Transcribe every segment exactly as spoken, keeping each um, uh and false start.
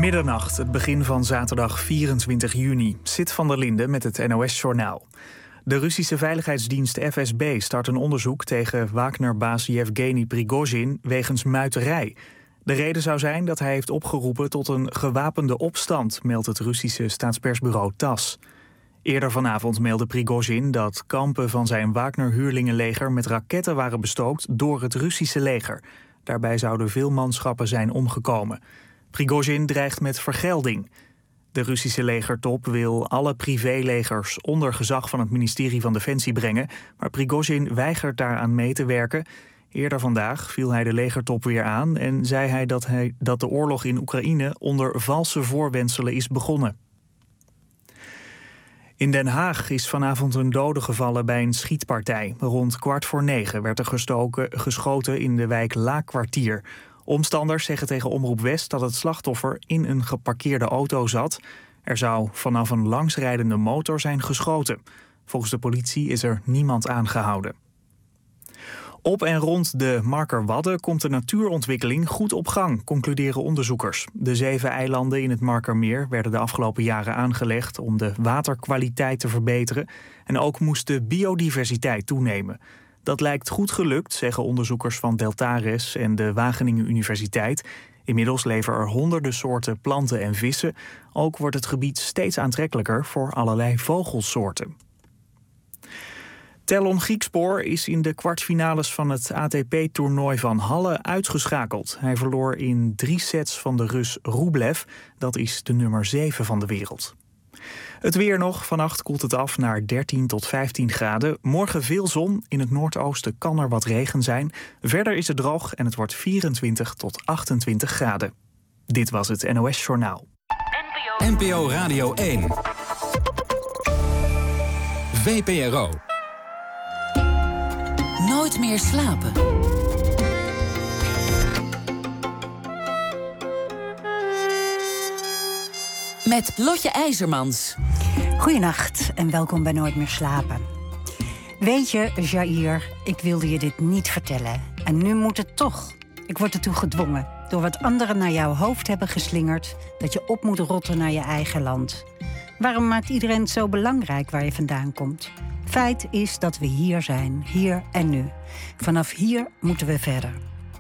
Middernacht, het begin van zaterdag vierentwintig juni. Sit van der Linde met het N O S-journaal. De Russische veiligheidsdienst F S B start een onderzoek tegen Wagner-baas Yevgeny Prigozhin wegens muiterij. De reden zou zijn dat hij heeft opgeroepen tot een gewapende opstand, meldt het Russische staatspersbureau TASS. Eerder vanavond meldde Prigozhin dat kampen van zijn Wagner-huurlingenleger met raketten waren bestookt door het Russische leger. Daarbij zouden veel manschappen zijn omgekomen. Prigozhin dreigt met vergelding. De Russische legertop wil alle privélegers onder gezag van het ministerie van Defensie brengen, maar Prigozhin weigert daaraan mee te werken. Eerder vandaag viel hij de legertop weer aan en zei hij dat, hij dat de oorlog in Oekraïne onder valse voorwendselen is begonnen. In Den Haag is vanavond een dode gevallen bij een schietpartij. Rond kwart voor negen werd er gestoken, geschoten in de wijk Laakkwartier. Omstanders zeggen tegen Omroep West dat het slachtoffer in een geparkeerde auto zat. Er zou vanaf een langsrijdende motor zijn geschoten. Volgens de politie is er niemand aangehouden. Op en rond de Markerwadden komt de natuurontwikkeling goed op gang, concluderen onderzoekers. De zeven eilanden in het Markermeer werden de afgelopen jaren aangelegd om de waterkwaliteit te verbeteren. En ook moest de biodiversiteit toenemen. Dat lijkt goed gelukt, zeggen onderzoekers van Deltares en de Wageningen Universiteit. Inmiddels leven er honderden soorten planten en vissen. Ook wordt het gebied steeds aantrekkelijker voor allerlei vogelsoorten. Telon Griekspoor is in de kwartfinales van het A T P-toernooi van Halle uitgeschakeld. Hij verloor in drie sets van de Rus Rublev. Dat is de nummer zeven van de wereld. Het weer nog. Vannacht koelt het af naar dertien tot vijftien graden. Morgen veel zon. In het noordoosten kan er wat regen zijn. Verder is het droog en het wordt vierentwintig tot achtentwintig graden. Dit was het N O S-journaal. N P O Radio één. V P R O. Nooit meer slapen. Met Lotje IJzermans. Goedenacht en welkom bij Nooit meer slapen. Weet je, Jair, ik wilde je dit niet vertellen. En nu moet het toch. Ik word ertoe gedwongen. Door wat anderen naar jouw hoofd hebben geslingerd, dat je op moet rotten naar je eigen land. Waarom maakt iedereen het zo belangrijk waar je vandaan komt? Feit is dat we hier zijn, hier en nu. Vanaf hier moeten we verder.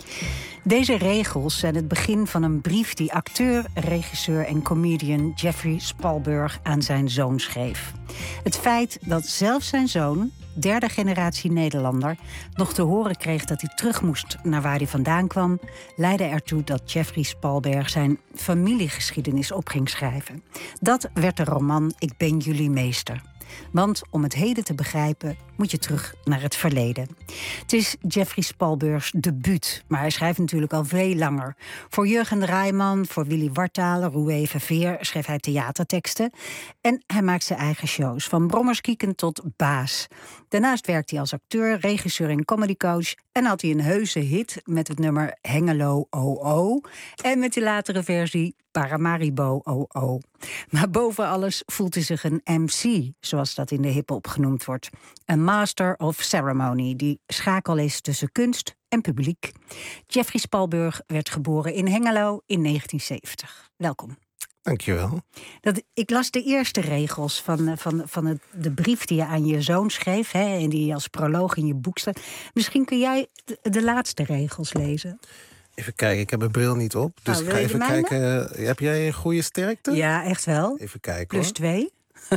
Deze regels zijn het begin van een brief die acteur, regisseur en comedian Jeffrey Spalberg aan zijn zoon schreef. Het feit dat zelfs zijn zoon, derde generatie Nederlander, nog te horen kreeg dat hij terug moest naar waar hij vandaan kwam, leidde ertoe dat Jeffrey Spalberg zijn familiegeschiedenis op ging schrijven. Dat werd de roman Ik ben jullie meester. Want om het heden te begrijpen moet je terug naar het verleden. Het is Jeffrey Spalbergs debuut, maar hij schrijft natuurlijk al veel langer. Voor Jurgen Rijman, voor Willy Wartaler, Roué Verveer schreef hij theaterteksten. En hij maakt zijn eigen shows, van Brommerskieken tot Baas. Daarnaast werkt hij als acteur, regisseur en comedycoach. En had hij een heuse hit met het nummer Hengelo O O. En met de latere versie Paramaribo O O. Maar boven alles voelt hij zich een M C, zoals dat in de hiphop genoemd wordt. Een master of ceremony, die schakel is tussen kunst en publiek. Jeffrey Spalberg werd geboren in Hengelo in negentien zeventig. Welkom. Dankjewel. Dat, ik las de eerste regels van, van, van het, de brief die je aan je zoon schreef, hè, en die als proloog in je boek staat. Misschien kun jij de, de laatste regels lezen. Even kijken, ik heb mijn bril niet op. Dus oh, ik ga even kijken. Heb jij een goede sterkte? Ja, echt wel. Even kijken. Plus hoor. twee.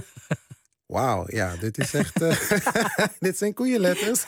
Wauw, ja, dit is echt. Uh, dit zijn koeienletters.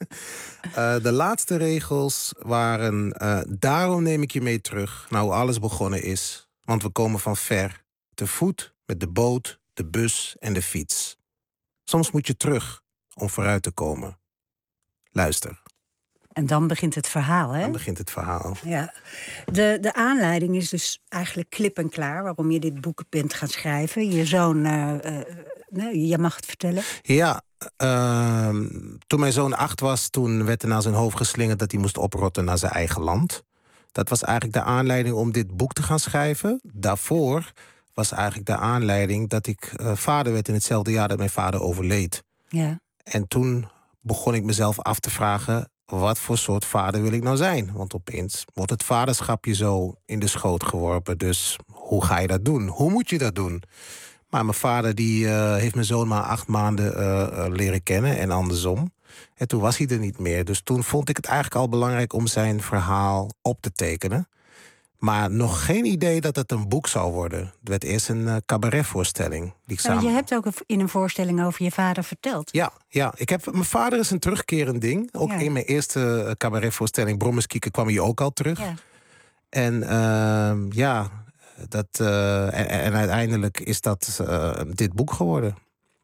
uh, de laatste regels waren. Uh, daarom neem ik je mee terug naar hoe alles begonnen is. Want we komen van ver. Te voet, met de boot, de bus en de fiets. Soms moet je terug om vooruit te komen. Luister. En dan begint het verhaal, hè? Dan begint het verhaal. Ja. De, de aanleiding is dus eigenlijk klip en klaar waarom je dit boek bent gaan schrijven. Je zoon, uh, uh, nee, je mag het vertellen. Ja, uh, toen mijn zoon acht was, toen werd er naar zijn hoofd geslingerd dat hij moest oprotten naar zijn eigen land. Dat was eigenlijk de aanleiding om dit boek te gaan schrijven. Daarvoor was eigenlijk de aanleiding dat ik uh, vader werd in hetzelfde jaar dat mijn vader overleed. Ja. En toen begon ik mezelf af te vragen, wat voor soort vader wil ik nou zijn? Want opeens wordt het vaderschap je zo in de schoot geworpen. Dus hoe ga je dat doen? Hoe moet je dat doen? Maar mijn vader die, uh, heeft mijn zoon maar acht maanden uh, uh, leren kennen en andersom. En toen was hij er niet meer. Dus toen vond ik het eigenlijk al belangrijk om zijn verhaal op te tekenen. Maar nog geen idee dat het een boek zou worden. Het werd eerst een uh, cabaretvoorstelling. Die ik ja, samen... Je hebt ook in een voorstelling over je vader verteld. Ja, ja. Ik heb, mijn vader is een terugkerend ding. Ook ja. in mijn eerste cabaretvoorstelling Brommerskieken kwam hij ook al terug. Ja. En uh, ja, dat, uh, en, en uiteindelijk is dat uh, dit boek geworden.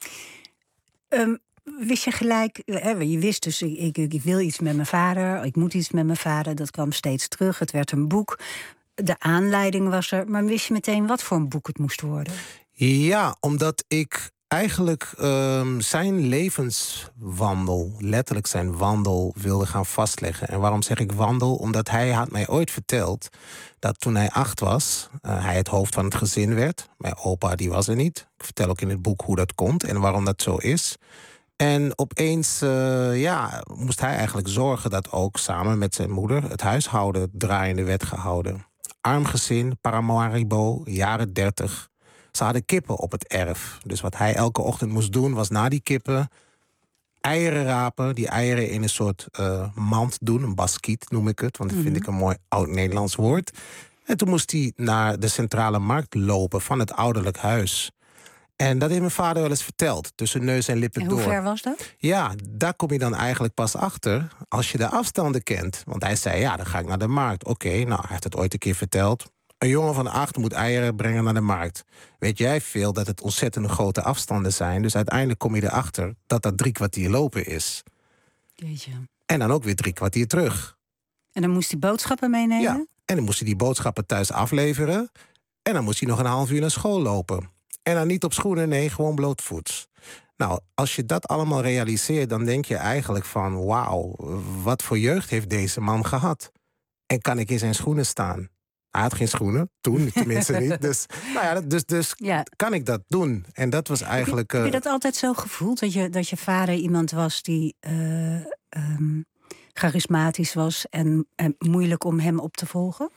Um, wist je gelijk, hè, je wist dus, ik, ik, ik wil iets met mijn vader, ik moet iets met mijn vader. Dat kwam steeds terug, het werd een boek. De aanleiding was er, maar wist je meteen wat voor een boek het moest worden? Ja, omdat ik eigenlijk um, zijn levenswandel, letterlijk zijn wandel, wilde gaan vastleggen. En waarom zeg ik wandel? Omdat hij had mij ooit verteld dat toen hij acht was, uh, hij het hoofd van het gezin werd. Mijn opa die was er niet. Ik vertel ook in het boek hoe dat komt en waarom dat zo is. En opeens uh, ja, moest hij eigenlijk zorgen dat ook samen met zijn moeder het huishouden draaiende werd gehouden. Arm gezin, Paramaribo, jaren dertig. Ze hadden kippen op het erf. Dus wat hij elke ochtend moest doen was na die kippen eieren rapen. Die eieren in een soort uh, mand doen, een baskiet noem ik het. Want dat vind ik een mooi oud-Nederlands woord. En toen moest hij naar de centrale markt lopen van het ouderlijk huis. En dat heeft mijn vader wel eens verteld, tussen neus en lippen door. En hoe ver was dat? Ja, daar kom je dan eigenlijk pas achter als je de afstanden kent. Want hij zei, ja, dan ga ik naar de markt. Oké, okay, nou, hij heeft het ooit een keer verteld. Een jongen van acht moet eieren brengen naar de markt. Weet jij veel dat het ontzettend grote afstanden zijn. Dus uiteindelijk kom je erachter dat dat drie kwartier lopen is. Jeetje. En dan ook weer drie kwartier terug. En dan moest hij boodschappen meenemen? Ja, en dan moest hij die boodschappen thuis afleveren. En dan moest hij nog een half uur naar school lopen. En dan niet op schoenen, nee, gewoon blootvoets. Nou, als je dat allemaal realiseert, dan denk je eigenlijk van, wauw, wat voor jeugd heeft deze man gehad? En kan ik in zijn schoenen staan? Hij had geen schoenen, toen tenminste niet. Dus, nou ja, dus, dus ja. kan ik dat doen? En dat was eigenlijk... Heb je, heb je dat altijd zo gevoeld? Dat je, dat je vader iemand was die uh, um, charismatisch was en, en moeilijk om hem op te volgen?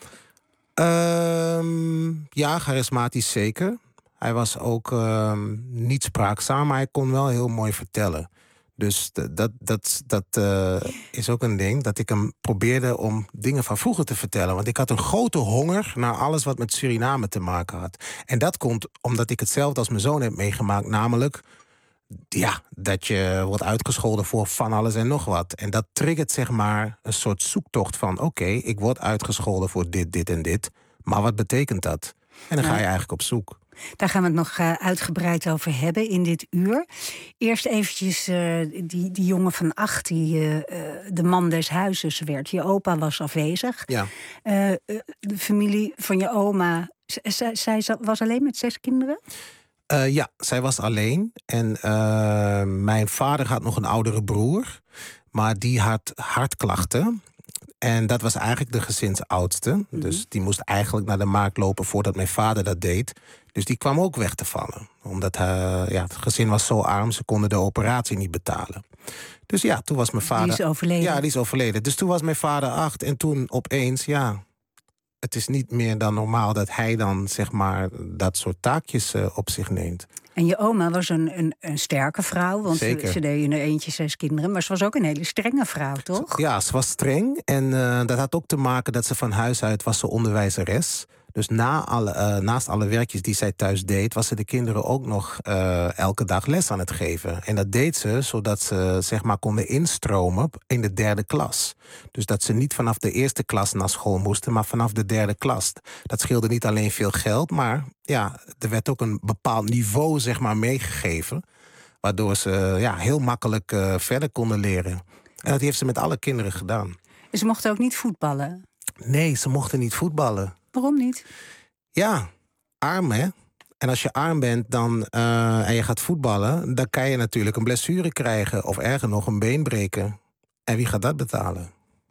Um, ja, charismatisch zeker. Hij was ook um, niet spraakzaam, maar hij kon wel heel mooi vertellen. Dus dat, dat, dat uh, is ook een ding, dat ik hem probeerde om dingen van vroeger te vertellen. Want ik had een grote honger naar alles wat met Suriname te maken had. En dat komt omdat ik hetzelfde als mijn zoon heb meegemaakt. Namelijk, ja, dat je wordt uitgescholden voor van alles en nog wat. En dat triggert zeg maar een soort zoektocht van... oké, okay, ik word uitgescholden voor dit, dit en dit. Maar wat betekent dat? En dan ga je eigenlijk op zoek. Daar gaan we het nog uh, uitgebreid over hebben in dit uur. Eerst eventjes uh, die, die jongen van acht die uh, de man des huizes werd. Je opa was afwezig. Ja. Uh, de familie van je oma, z- zij was alleen met zes kinderen? Uh, ja, zij was alleen. En uh, mijn vader had nog een oudere broer. Maar die had hartklachten. En dat was eigenlijk de gezinsoudste. Mm-hmm. Dus die moest eigenlijk naar de markt lopen voordat mijn vader dat deed. Dus die kwam ook weg te vallen. Omdat uh, ja, het gezin was zo arm, ze konden de operatie niet betalen. Dus ja, toen was mijn vader... Die is overleden? Ja, die is overleden. Dus toen was mijn vader acht en toen opeens, ja... het is niet meer dan normaal dat hij dan, zeg maar, dat soort taakjes uh, op zich neemt. En je oma was een, een, een sterke vrouw, want Zeker. Ze deed in haar eentje zes kinderen. Maar ze was ook een hele strenge vrouw, toch? Ja, ze was streng. En uh, dat had ook te maken dat ze van huis uit was ze onderwijzeres. Dus na alle, uh, naast alle werkjes die zij thuis deed... was ze de kinderen ook nog uh, elke dag les aan het geven. En dat deed ze zodat ze zeg maar konden instromen in de derde klas. Dus dat ze niet vanaf de eerste klas naar school moesten... maar vanaf de derde klas. Dat scheelde niet alleen veel geld, maar ja, er werd ook een bepaald niveau zeg maar meegegeven... waardoor ze ja, heel makkelijk uh, verder konden leren. En dat heeft ze met alle kinderen gedaan. En ze mochten ook niet voetballen? Nee, ze mochten niet voetballen. Waarom niet? Ja, arm hè. En als je arm bent dan, uh, en je gaat voetballen... dan kan je natuurlijk een blessure krijgen... of erger nog een been breken. En wie gaat dat betalen?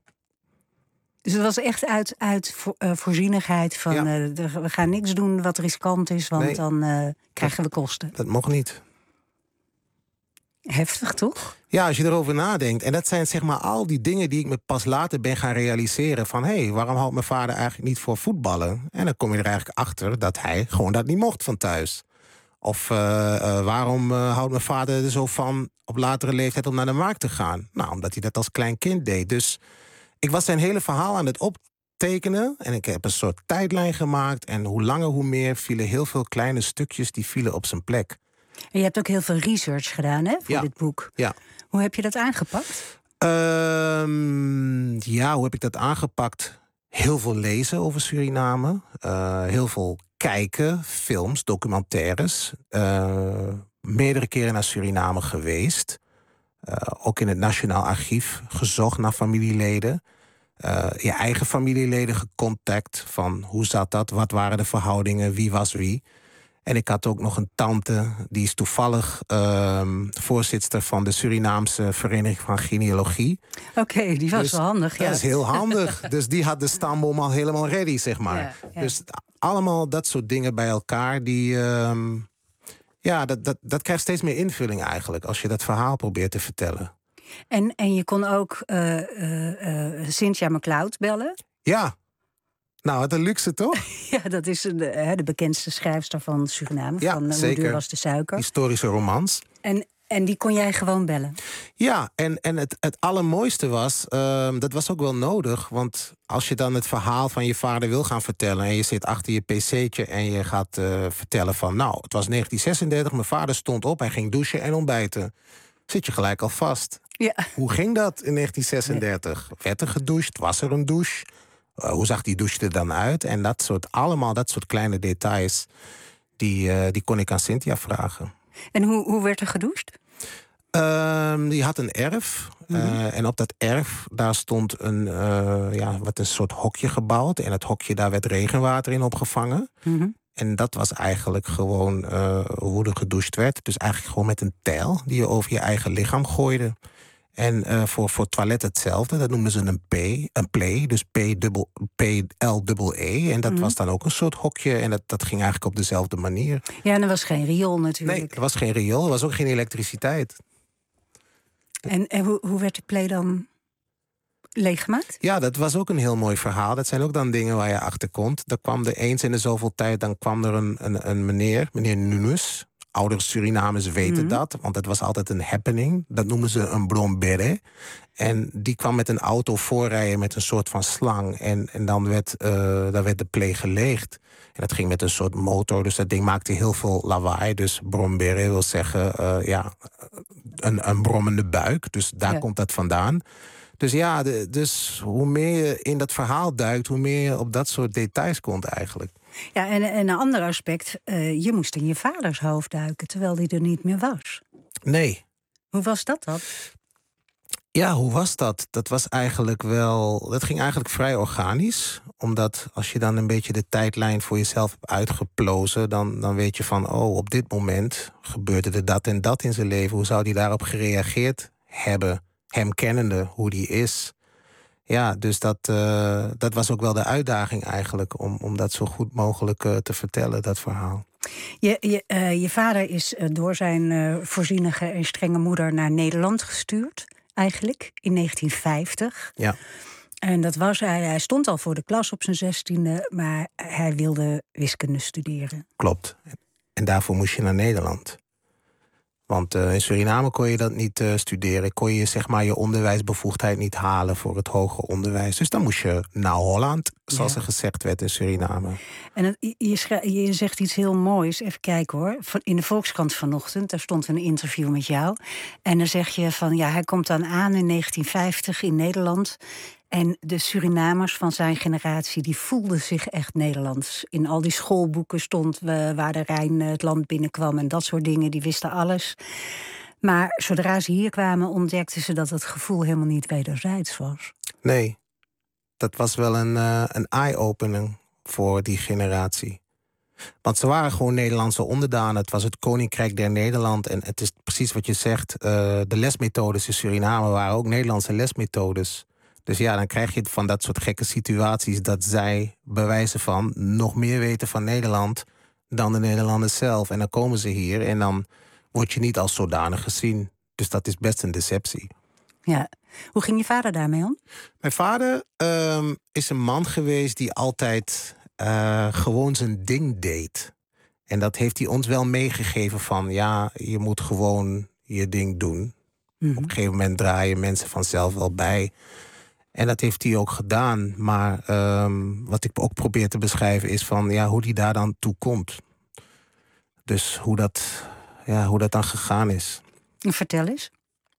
Dus het was echt uit, uit voor, uh, voorzienigheid van... Ja. Uh, de, we gaan niks doen wat riskant is, want nee, dan uh, krijgen we kosten. Dat mocht niet. Heftig, toch? Ja, als je erover nadenkt. En dat zijn zeg maar al die dingen die ik me pas later ben gaan realiseren. Van, hé, hey, waarom houdt mijn vader eigenlijk niet voor voetballen? En dan kom je er eigenlijk achter dat hij gewoon dat niet mocht van thuis. Of uh, uh, waarom uh, houdt mijn vader er zo van op latere leeftijd om naar de markt te gaan? Nou, omdat hij dat als klein kind deed. Dus ik was zijn hele verhaal aan het optekenen. En ik heb een soort tijdlijn gemaakt. En hoe langer hoe meer vielen heel veel kleine stukjes die vielen op zijn plek. En je hebt ook heel veel research gedaan, hè, voor ja. dit boek. Ja. Hoe heb je dat aangepakt? Um, ja, hoe heb ik dat aangepakt? Heel veel lezen over Suriname. Uh, heel veel kijken, films, documentaires. Uh, meerdere keren naar Suriname geweest. Uh, ook in het Nationaal Archief gezocht naar familieleden. Uh, je eigen familieleden gecontact van hoe zat dat? Wat waren de verhoudingen? Wie was wie? En ik had ook nog een tante, die is toevallig uh, voorzitter van de Surinaamse Vereniging van Genealogie. Oké, okay, die was dus wel handig. Ja. Dat is heel handig. Dus die had de stamboom al helemaal ready, zeg maar. Ja, ja. Dus allemaal dat soort dingen bij elkaar, die, uh, ja, dat, dat, dat krijgt steeds meer invulling eigenlijk, als je dat verhaal probeert te vertellen. En, en je kon ook uh, uh, uh, Cynthia McLeod bellen? Ja. Nou, wat een luxe, toch? Ja, dat is de, de bekendste schrijfster van Suriname. Ja, van uh, zeker. Hoe duur was de suiker? Historische romans. En, en die kon jij gewoon bellen? Ja, en, en het, het allermooiste was, uh, dat was ook wel nodig. Want als je dan het verhaal van je vader wil gaan vertellen en je zit achter je pc'tje en je gaat uh, vertellen van, nou, het was negentien zesendertig, mijn vader stond op, hij ging douchen en ontbijten. Zit je gelijk al vast. Ja. Hoe ging dat in negentien zesendertig? Nee. Werd er gedoucht? Was er een douche? Uh, hoe zag die douche er dan uit? En dat soort, allemaal dat soort kleine details, die, uh, die kon ik aan Cynthia vragen. En hoe, hoe werd er gedoucht? Uh, die had een erf. Mm-hmm. Uh, en op dat erf, daar stond een, uh, ja, wat een soort hokje gebouwd. En het hokje, daar werd regenwater in opgevangen. Mm-hmm. En dat was eigenlijk gewoon uh, hoe er gedoucht werd. Dus eigenlijk gewoon met een tijl die je over je eigen lichaam gooide. En uh, voor, voor het toilet hetzelfde. Dat noemden ze een P, een play. Dus P L E. En dat mm-hmm. was dan ook een soort hokje. En dat, dat ging eigenlijk op dezelfde manier. Ja, en er was geen riool natuurlijk. Nee, er was geen riool. Er was ook geen elektriciteit. En, en hoe, hoe werd de play dan leeggemaakt? Ja, dat was ook een heel mooi verhaal. Dat zijn ook dan dingen waar je achter komt. Er kwam er eens in de zoveel tijd, dan kwam er een, een, een meneer, meneer Nunes. Oudere Surinamers weten mm-hmm. dat, want het was altijd een happening. Dat noemen ze een brombere. En die kwam met een auto voorrijden met een soort van slang. En, en dan, werd, uh, dan werd de play geleegd. En dat ging met een soort motor, dus dat ding maakte heel veel lawaai. Dus brombere wil zeggen, uh, ja, een, een brommende buik. Dus daar ja. komt dat vandaan. Dus ja, de, dus hoe meer je in dat verhaal duikt, hoe meer je op dat soort details komt eigenlijk. Ja, en, en een ander aspect, uh, je moest in je vaders hoofd duiken, terwijl die er niet meer was. Nee. Hoe was dat dan? Ja, hoe was dat? Dat was eigenlijk wel, dat ging eigenlijk vrij organisch. Omdat als je dan een beetje de tijdlijn voor jezelf hebt uitgeplozen, dan, dan weet je van, oh, op dit moment gebeurde er dat en dat in zijn leven. Hoe zou die daarop gereageerd hebben? Hem kennende, hoe die is. Ja, dus dat, uh, dat was ook wel de uitdaging eigenlijk, om, om dat zo goed mogelijk uh, te vertellen, dat verhaal. Je, je, uh, je vader is uh, door zijn uh, voorzienige en strenge moeder naar Nederland gestuurd, eigenlijk, in negentien vijftig. Ja. En dat was hij, hij stond al voor de klas op zijn zestiende, maar hij wilde wiskunde studeren. Klopt. En daarvoor moest je naar Nederland. Want uh, in Suriname kon je dat niet uh, studeren. Kon je zeg maar je onderwijsbevoegdheid niet halen voor het hoger onderwijs. Dus dan moest je naar Holland, zoals ja. er gezegd werd in Suriname. En het, je, schrijf, je zegt iets heel moois. Even kijken hoor. In de Volkskrant vanochtend, daar stond een interview met jou. En dan zeg je van, ja, hij komt dan aan in negentien vijftig in Nederland. En de Surinamers van zijn generatie, die voelden zich echt Nederlands. In al die schoolboeken stond uh, waar de Rijn het land binnenkwam en dat soort dingen, die wisten alles. Maar zodra ze hier kwamen, ontdekten ze dat het gevoel helemaal niet wederzijds was. Nee, dat was wel een, uh, een eye-opening voor die generatie. Want ze waren gewoon Nederlandse onderdanen. Het was het Koninkrijk der Nederland. En het is precies wat je zegt, uh, de lesmethodes in Suriname waren ook Nederlandse lesmethodes. Dus ja, dan krijg je van dat soort gekke situaties dat zij bewijzen van nog meer weten van Nederland dan de Nederlanders zelf. En dan komen ze hier en dan word je niet als zodanig gezien. Dus dat is best een deceptie. Ja. Hoe ging je vader daarmee om? Mijn vader um, is een man geweest die altijd uh, gewoon zijn ding deed. En dat heeft hij ons wel meegegeven van... ja, je moet gewoon je ding doen. Mm-hmm. Op een gegeven moment draaien mensen vanzelf wel bij. En dat heeft hij ook gedaan. Maar um, wat ik ook probeer te beschrijven is van... ja, hoe hij daar dan toe komt. Dus hoe dat, ja, hoe dat dan gegaan is. Vertel eens.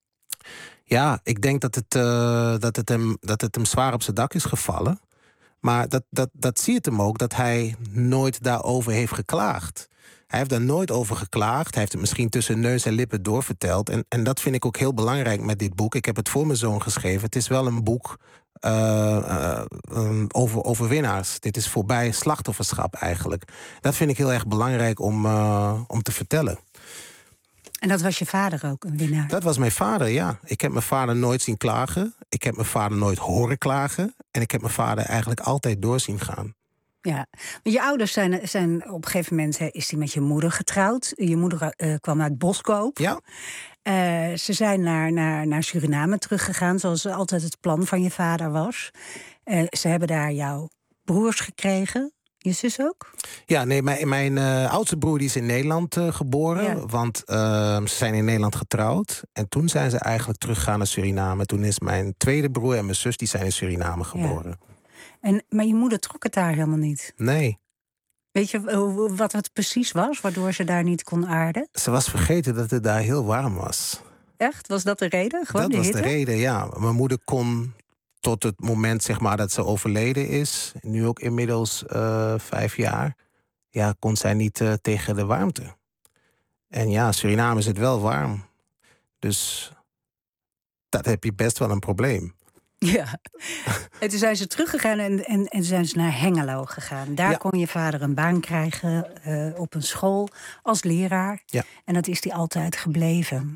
Ja, ik denk dat het, uh, dat het, hem, dat het hem zwaar op zijn dak is gevallen. Maar dat, dat, dat zie je hem ook, dat hij nooit daarover heeft geklaagd. Hij heeft daar nooit over geklaagd. Hij heeft het misschien tussen neus en lippen doorverteld. En, en dat vind ik ook heel belangrijk met dit boek. Ik heb het voor mijn zoon geschreven. Het is wel een boek uh, uh, um, over overwinnaars. Dit is voorbij slachtofferschap eigenlijk. Dat vind ik heel erg belangrijk om, uh, om te vertellen. En dat was je vader ook, een winnaar? Dat was mijn vader, ja. Ik heb mijn vader nooit zien klagen. Ik heb mijn vader nooit horen klagen. En ik heb mijn vader eigenlijk altijd door zien gaan. Ja, maar je ouders zijn, zijn op een gegeven moment... Hè, is hij met je moeder getrouwd. Je moeder uh, kwam uit Boskoop. Ja. Uh, ze zijn naar, naar, naar Suriname teruggegaan, zoals altijd het plan van je vader was. Uh, ze hebben daar jouw broers gekregen. Je zus ook? Ja, nee, mijn, mijn uh, oudste broer die is in Nederland uh, geboren. Ja. Want uh, ze zijn in Nederland getrouwd. En toen zijn ze eigenlijk teruggegaan naar Suriname. Toen is mijn tweede broer en mijn zus die zijn in Suriname geboren. Ja. En, maar je moeder trok het daar helemaal niet? Nee. Weet je wat het precies was, waardoor ze daar niet kon aarden? Ze was vergeten dat het daar heel warm was. Echt? Was dat de reden? Gewoon dat de was hitte? de reden, ja. Mijn moeder kon tot het moment zeg maar, dat ze overleden is... nu ook inmiddels uh, vijf jaar... ja, kon zij niet uh, tegen de warmte. En ja, Suriname is het wel warm. Dus dat heb je best wel een probleem. Ja, en toen zijn ze teruggegaan en, en, en zijn ze naar Hengelo gegaan. Daar ja. kon je vader een baan krijgen uh, op een school als leraar. Ja. En dat is hij altijd gebleven.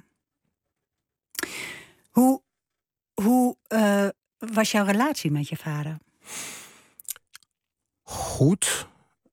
Hoe, hoe uh, was jouw relatie met je vader? Goed.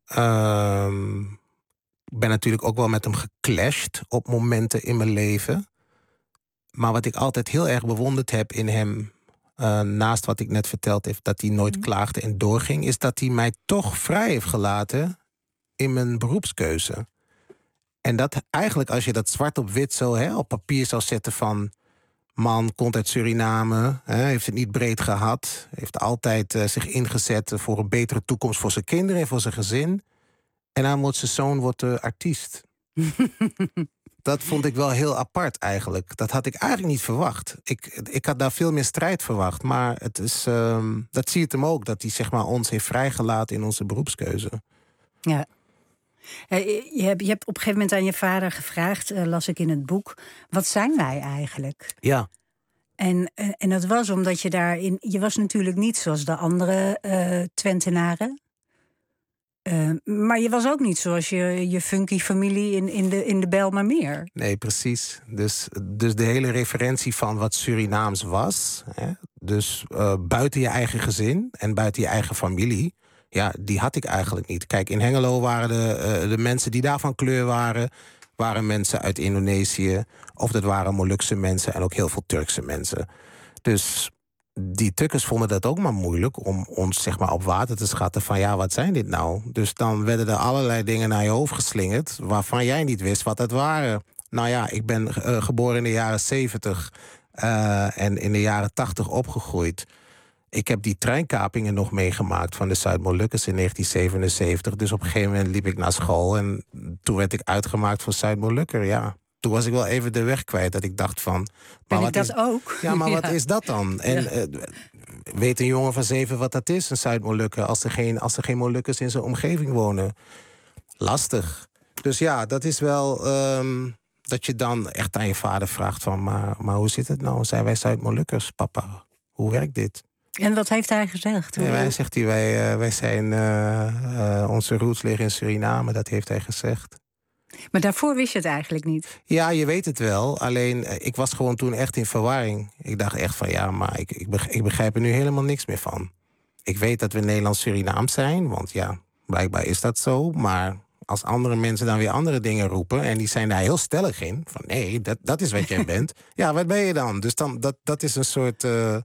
Uh, ik ben natuurlijk ook wel met hem geclashed op momenten in mijn leven. Maar wat ik altijd heel erg bewonderd heb in hem... Uh, naast wat ik net verteld heb, dat hij nooit klaagde en doorging... is dat hij mij toch vrij heeft gelaten in mijn beroepskeuze. En dat eigenlijk, als je dat zwart op wit zo hè, op papier zou zetten van... man komt uit Suriname, hè, heeft het niet breed gehad... heeft altijd uh, zich ingezet voor een betere toekomst voor zijn kinderen en voor zijn gezin... en dan wordt zijn zoon wordt de artiest. Dat vond ik wel heel apart eigenlijk. Dat had ik eigenlijk niet verwacht. Ik, ik had daar veel meer strijd verwacht. Maar het is, um, dat zie je hem ook. Dat hij zeg maar, ons heeft vrijgelaten in onze beroepskeuze. Ja. Je hebt, je hebt op een gegeven moment aan je vader gevraagd... Uh, las ik in het boek, wat zijn wij eigenlijk? Ja. En, en dat was omdat je daarin... Je was natuurlijk niet zoals de andere uh, Twentenaren... Uh, maar je was ook niet zoals je, je funky familie in, in de, in de Bijlmermeer. Nee, precies. Dus, dus de hele referentie van wat Surinaams was... Hè, dus uh, buiten je eigen gezin en buiten je eigen familie... ja, die had ik eigenlijk niet. Kijk, in Hengelo waren de, uh, de mensen die daar van kleur waren... waren mensen uit Indonesië... of dat waren Molukse mensen en ook heel veel Turkse mensen. Dus... die Tukkers vonden dat ook maar moeilijk om ons zeg maar, op water te schatten van ja, wat zijn dit nou? Dus dan werden er allerlei dingen naar je hoofd geslingerd waarvan jij niet wist wat het waren. Nou ja, ik ben uh, geboren in de jaren zeventig uh, en in de jaren tachtig opgegroeid. Ik heb die treinkapingen nog meegemaakt van de Zuid-Molukkers in negentien zevenenzeventig. Dus op een gegeven moment liep ik naar school en toen werd ik uitgemaakt voor Zuid-Molukker, ja. Toen was ik wel even de weg kwijt. Dat ik dacht van... Maar ben wat ik dat is, ook? Ja, maar ja. wat is dat dan? En ja. uh, weet een jongen van zeven wat dat is, een Zuid-Molukker... Als er, geen, als er geen Molukkers in zijn omgeving wonen? Lastig. Dus ja, dat is wel... Um, dat je dan echt aan je vader vraagt van... Maar, maar hoe zit het nou? Zijn wij Zuid-Molukkers, papa? Hoe werkt dit? En wat heeft hij gezegd? Ja, wij zegt hij, wij, uh, wij zijn... Uh, uh, onze roots liggen in Suriname, dat heeft hij gezegd. Maar daarvoor wist je het eigenlijk niet? Ja, je weet het wel. Alleen, ik was gewoon toen echt in verwarring. Ik dacht echt van, ja, maar ik, ik, begrijp, ik begrijp er nu helemaal niks meer van. Ik weet dat we Nederlands-Surinaams zijn, want ja, blijkbaar is dat zo. Maar Als andere mensen dan weer andere dingen roepen en die zijn daar heel stellig in, van nee, dat, dat is wat jij bent. Ja, wat ben je dan? Dus dan, dat, dat is een soort, uh,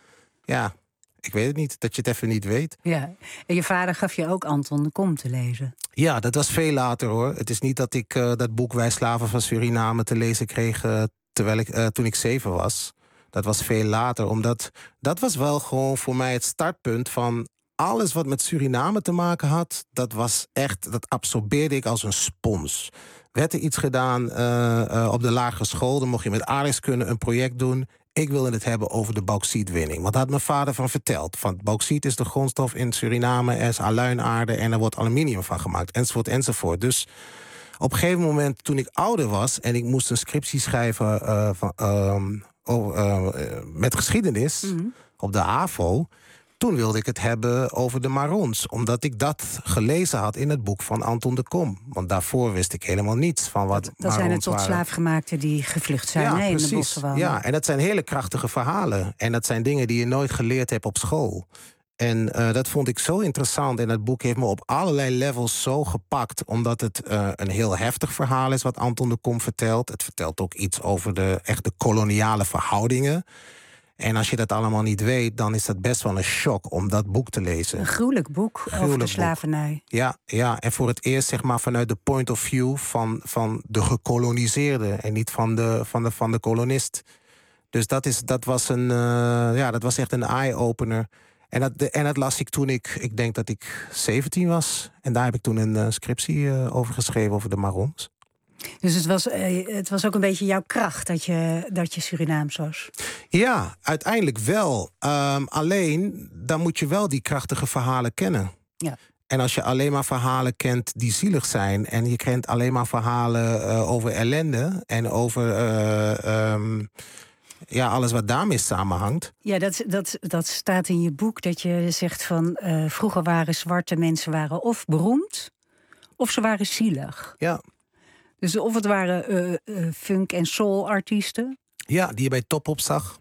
ja, ik weet het niet, dat je het even niet weet. Ja, en je vader gaf je ook Anton de Kom te lezen. Ja, dat was veel later hoor. Het is niet dat ik uh, dat boek Wij Slaven van Suriname te lezen kreeg uh, terwijl ik, uh, toen ik zeven was. Dat was veel later, omdat dat was wel gewoon voor mij het startpunt van alles wat met Suriname te maken had. Dat was echt, dat absorbeerde ik als een spons. Werd er iets gedaan uh, uh, op de lagere school, dan mocht je met aardrijkskunde een project doen. Ik wilde het hebben over de bauxietwinning. Want daar had mijn vader van verteld. Van bauxiet is de grondstof in Suriname, er is aluinaarde en er wordt aluminium van gemaakt, enzovoort, enzovoort. Dus op een gegeven moment, toen ik ouder was en ik moest een scriptie schrijven uh, van, uh, over, uh, met geschiedenis mm-hmm. op de AVO, toen wilde ik het hebben over de Marrons. Omdat ik dat gelezen had in het boek van Anton de Kom. Want daarvoor wist ik helemaal niets van wat Marrons waren. Dat zijn het tot slaafgemaakten die gevlucht zijn, ja, hè, in precies. de bossen wonen. Ja, en dat zijn hele krachtige verhalen. En dat zijn dingen die je nooit geleerd hebt op school. En uh, dat vond ik zo interessant. En dat boek heeft me op allerlei levels zo gepakt. Omdat het uh, een heel heftig verhaal is wat Anton de Kom vertelt. Het vertelt ook iets over de echte koloniale verhoudingen. En als je dat allemaal niet weet, dan is dat best wel een shock om dat boek te lezen. Een gruwelijk boek gruwelijk over de slavernij. Boek. Ja, ja, en voor het eerst zeg maar vanuit de point of view van, van de gekoloniseerde en niet van de, van de, van de kolonist. Dus dat, is, dat, was, een, uh, ja, dat was echt een eye-opener. En dat, en dat las ik toen ik, ik denk dat ik zeventien was. En daar heb ik toen een uh, scriptie uh, over geschreven over de Marrons. Dus het was, uh, het was ook een beetje jouw kracht dat je, dat je Surinaams was? Ja, uiteindelijk wel. Um, alleen, dan moet je wel die krachtige verhalen kennen. Ja. En als je alleen maar verhalen kent die zielig zijn, en je kent alleen maar verhalen uh, over ellende en over uh, um, ja, alles wat daarmee samenhangt. Ja, dat, dat, dat staat in je boek, dat je zegt van uh, vroeger waren zwarte mensen waren of beroemd of ze waren zielig. Ja. Dus of het waren uh, uh, funk- en soul-artiesten. Ja, die je bij Top op zag.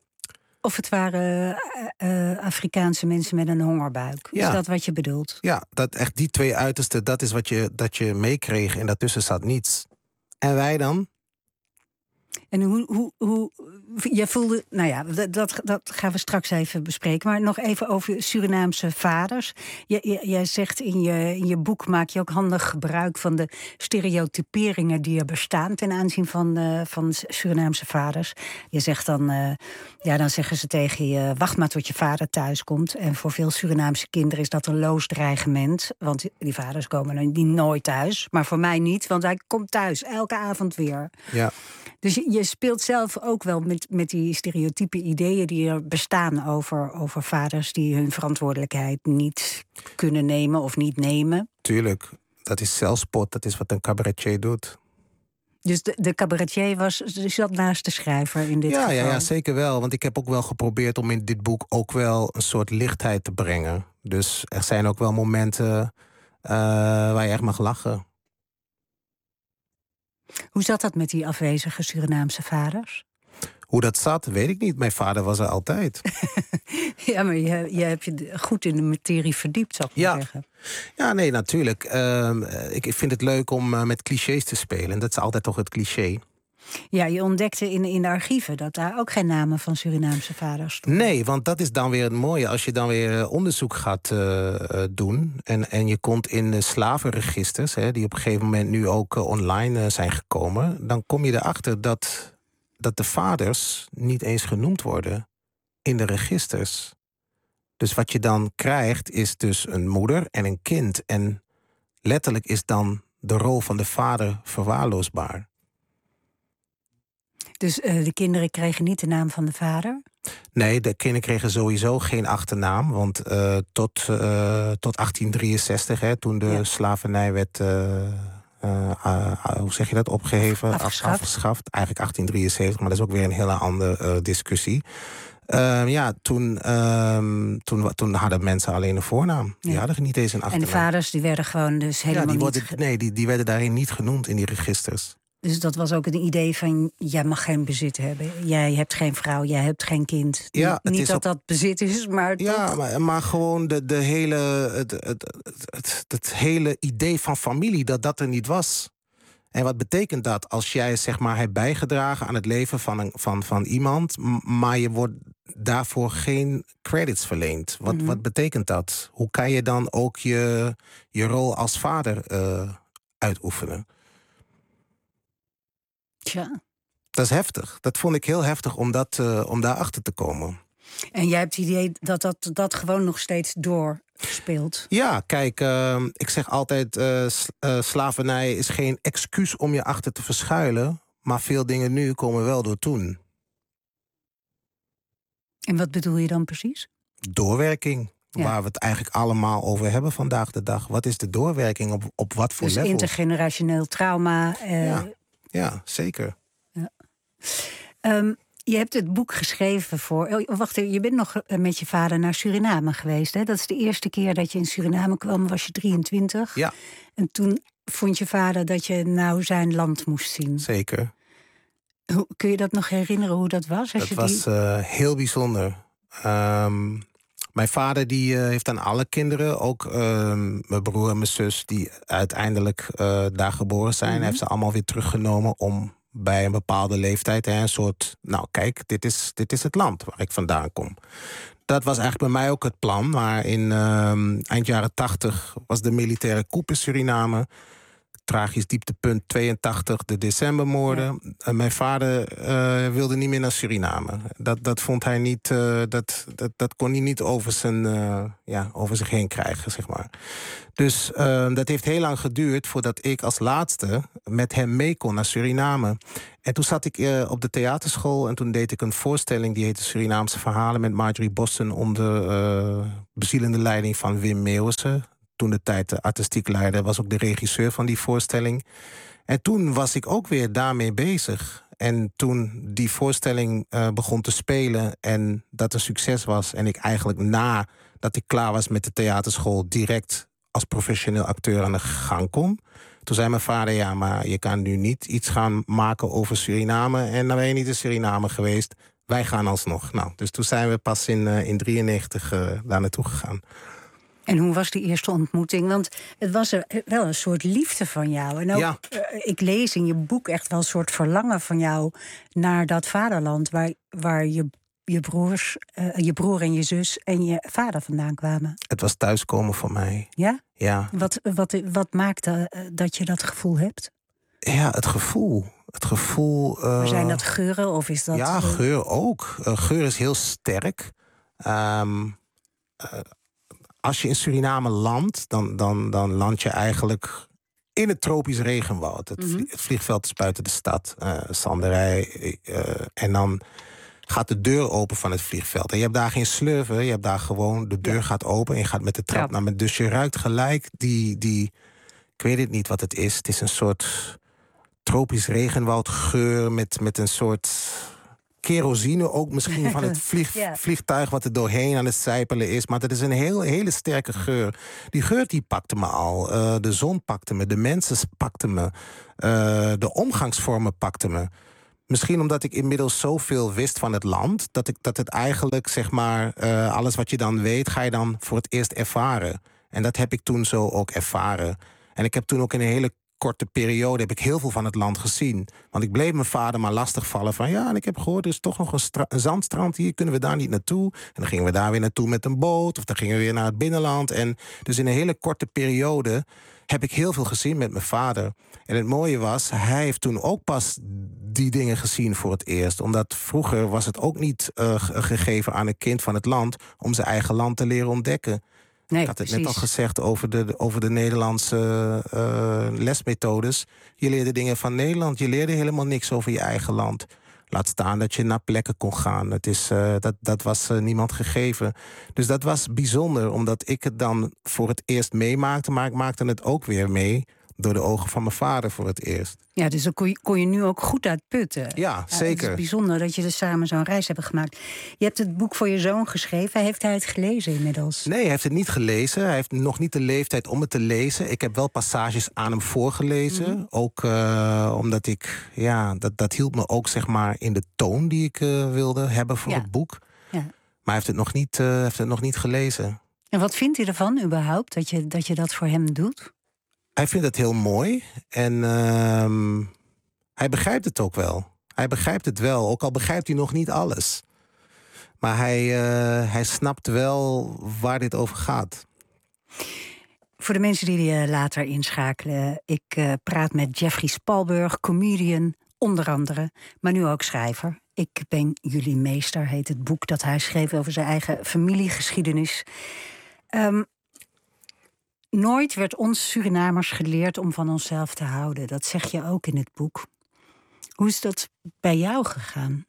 Of het waren uh, uh, Afrikaanse mensen met een hongerbuik. Ja. Is dat wat je bedoelt? Ja, dat echt die twee uitersten, dat is wat je, dat je meekreeg. En daartussen zat niets. En wij dan? En hoe, hoe, hoe je voelde, nou ja, dat, dat gaan we straks even bespreken. Maar nog even over Surinaamse vaders. Jij, jij zegt in je, in je boek, maak je ook handig gebruik van de stereotyperingen die er bestaan ten aanzien van, uh, van Surinaamse vaders. Je zegt dan, uh, ja, dan zeggen ze tegen je, wacht maar tot je vader thuis komt. En voor veel Surinaamse kinderen is dat een loos dreigement. Want die vaders komen dan niet nooit thuis. Maar voor mij niet, want hij komt thuis elke avond weer. Ja. Dus je, je speelt zelf ook wel met, met die stereotype ideeën die er bestaan over, over vaders die hun verantwoordelijkheid niet kunnen nemen of niet nemen. Tuurlijk, dat is zelfspot, dat is wat een cabaretier doet. Dus de, de cabaretier was, zat naast de schrijver in dit ja, geval? Ja, ja, zeker wel. Want ik heb ook wel geprobeerd om in dit boek ook wel een soort lichtheid te brengen. Dus er zijn ook wel momenten uh, waar je echt mag lachen. Hoe zat dat met die afwezige Surinaamse vaders? Hoe dat zat, weet ik niet. Mijn vader was er altijd. Ja, maar je, je hebt je goed in de materie verdiept, zou ik ja. zeggen. Ja, nee, natuurlijk. Uh, ik vind het leuk om uh, met clichés te spelen. Dat is altijd toch het cliché. Ja, je ontdekte in, in de archieven dat daar ook geen namen van Surinaamse vaders stonden. Nee, want dat is dan weer het mooie. Als je dan weer onderzoek gaat uh, doen en, en je komt in de slavenregisters, hè, die op een gegeven moment nu ook uh, online uh, zijn gekomen, dan kom je erachter dat, dat de vaders niet eens genoemd worden in de registers. Dus wat je dan krijgt is dus een moeder en een kind. En letterlijk is dan de rol van de vader verwaarloosbaar. Dus uh, de kinderen kregen niet de naam van de vader? Nee, de kinderen kregen sowieso geen achternaam. Want uh, tot, uh, tot achttien drieënzestig, hè, toen de ja. slavernij werd, uh, uh, uh, hoe zeg je dat, opgeheven, afgeschaft. afgeschaft. Eigenlijk achttien drieënzeventig, maar dat is ook weer een hele andere uh, discussie. Uh, ja, toen, uh, toen, toen hadden mensen alleen een voornaam. Die ja. hadden niet eens een achternaam. En de vaders die werden gewoon dus helemaal ja, die niet... worden, nee, die, die werden daarin niet genoemd in die registers. Dus dat was ook een idee van, jij mag geen bezit hebben. Jij hebt geen vrouw, jij hebt geen kind. Ja, Niet, het niet is dat ook- dat bezit is, maar Ja, toch. maar, maar gewoon de, de hele, het, het, het, het, het hele idee van familie, dat dat er niet was. En wat betekent dat als jij zeg maar hebt bijgedragen aan het leven van, een, van, van iemand, m- maar je wordt daarvoor geen credits verleend? Wat, Mhm. wat betekent dat? Hoe kan je dan ook je, je rol als vader eh, uitoefenen? Tja. Dat is heftig. Dat vond ik heel heftig om, dat, uh, om daarachter te komen. En jij hebt het idee dat dat, dat gewoon nog steeds doorspeelt. Ja, kijk, uh, ik zeg altijd, uh, s- uh, slavernij is geen excuus om je achter te verschuilen, maar veel dingen nu komen wel door toen. En wat bedoel je dan precies? Doorwerking, Ja. waar we het eigenlijk allemaal over hebben vandaag de dag. Wat is de doorwerking? Op, op wat voor Dus level? intergenerationeel trauma. eh, Ja. Ja, zeker. Um, je hebt het boek geschreven voor... Oh, wacht even, je bent nog met je vader naar Suriname geweest, hè? Dat is de eerste keer dat je in Suriname kwam, was je drieëntwintig. Ja, En toen vond je vader dat je nou zijn land moest zien. zeker. Hoe, kun je dat nog herinneren, hoe dat was? Als Dat je was die... uh, heel bijzonder. Um, mijn vader die, uh, heeft aan alle kinderen, ook um, mijn broer en mijn zus, die uiteindelijk uh, daar geboren zijn, Mhm. heeft ze allemaal weer teruggenomen om bij een bepaalde leeftijd, hè, een soort, nou kijk, dit is, dit is het land waar ik vandaan kom. Dat was eigenlijk bij mij ook het plan, maar in um, eind jaren tachtig was de militaire coup in Suriname. Tragisch dieptepunt tweeëntachtig, de decembermoorden. Ja. Uh, mijn vader uh, wilde niet meer naar Suriname. Dat, dat vond hij niet, uh, dat, dat, dat kon hij niet over, zijn, uh, ja, over zich heen krijgen, zeg maar. Dus uh, dat heeft heel lang geduurd voordat ik als laatste met hem mee kon naar Suriname. En toen zat ik uh, op de theaterschool en toen deed ik een voorstelling die heette Surinaamse Verhalen met Marjorie Boston onder uh, bezielende leiding van Wim Meeuwissen. Toen de tijd de artistiek leider, was ook de regisseur van die voorstelling. En toen was ik ook weer daarmee bezig. En toen die voorstelling uh, begon te spelen en dat een succes was, en ik eigenlijk nadat ik klaar was met de theaterschool direct als professioneel acteur aan de gang kon. Toen zei mijn vader, ja, maar je kan nu niet iets gaan maken over Suriname. En dan ben je niet in Suriname geweest. Wij gaan alsnog. Nou, dus toen zijn we pas in uh, in drieënnegentig uh, daar naartoe gegaan. En hoe was die eerste ontmoeting? Want het was er wel een soort liefde van jou. En ook, Ja. uh, ik lees in je boek echt wel een soort verlangen van jou naar dat vaderland waar, waar je, je broers, uh, je broer en je zus en je vader vandaan kwamen. Het was thuiskomen voor mij. Ja? Ja, Wat, wat, wat maakte uh, dat je dat gevoel hebt? ja het gevoel. Het gevoel. Uh, Zijn dat geuren of is dat... Ja, uh, geur ook. Uh, geur is heel sterk. Um, uh, als je in Suriname landt, dan, dan, dan land je eigenlijk in het tropisch regenwoud. Het, Mhm. het vliegveld is buiten de stad, uh, Sanderij. Uh, en dan gaat de deur open van het vliegveld. En je hebt daar geen slurven, je hebt daar gewoon, de deur Ja. gaat open en je gaat met de trap Trap. naar beneden. Dus je ruikt gelijk die, die, ik weet het niet wat het is. Het is een soort tropisch regenwoudgeur met, met een soort kerosine ook misschien van het vlieg, Ja. vliegtuig wat er doorheen aan het sijpelen is. Maar dat is een heel, hele sterke geur. Die geur die pakte me al. Uh, de zon pakte me, de mensen pakten me. Uh, de omgangsvormen pakten me. Misschien omdat ik inmiddels zoveel wist van het land, dat, ik, dat het eigenlijk, zeg maar, uh, alles wat je dan weet, ga je dan voor het eerst ervaren. En dat heb ik toen zo ook ervaren. En ik heb toen ook in een hele korte periode heb ik heel veel van het land gezien. Want ik bleef mijn vader maar lastigvallen van, ja, en ik heb gehoord, er is toch nog een, stra- een zandstrand hier, kunnen we daar niet naartoe? En dan gingen we daar weer naartoe met een boot, of dan gingen we weer naar het binnenland. En dus in een hele korte periode heb ik heel veel gezien met mijn vader. En het mooie was, hij heeft toen ook pas die dingen gezien voor het eerst. Omdat vroeger was het ook niet uh, gegeven aan een kind van het land om zijn eigen land te leren ontdekken. Nee, Ik had het precies. net al gezegd over de, over de Nederlandse uh, lesmethodes. Je leerde dingen van Nederland. Je leerde helemaal niks over je eigen land. Laat staan dat je naar plekken kon gaan. Het is, uh, dat, dat was uh, niemand gegeven. Dus dat was bijzonder, omdat ik het dan voor het eerst meemaakte. Maar ik maakte het ook weer mee door de ogen van mijn vader voor het eerst. Ja, dus daar kon je, kon je nu ook goed uit putten. Ja, zeker. Het is bijzonder dat je dus samen zo'n reis hebben gemaakt. Je hebt het boek voor je zoon geschreven. Heeft hij het gelezen inmiddels? Nee, hij heeft het niet gelezen. Hij heeft nog niet de leeftijd om het te lezen. Ik heb wel passages aan hem voorgelezen. Mm-hmm. Ook uh, omdat ik... Ja, dat, dat hielp me ook zeg maar in de toon die ik uh, wilde hebben voor ja. het boek. Ja. Maar hij heeft het nog niet, uh, heeft het nog niet gelezen. En wat vindt hij ervan überhaupt, dat je, dat je dat voor hem doet? Hij vindt het heel mooi. En uh, hij begrijpt het ook wel. Hij begrijpt het wel, ook al begrijpt hij nog niet alles. Maar hij, uh, hij snapt wel waar dit over gaat. Voor de mensen die je later inschakelen... ik uh, praat met Jeffrey Spalburg, comedian, onder andere... maar nu ook schrijver. Ik ben jullie meester, heet het boek dat hij schreef... over zijn eigen familiegeschiedenis. Um, nooit werd ons Surinamers geleerd om van onszelf te houden. Dat zeg je ook in het boek. Hoe is dat bij jou gegaan?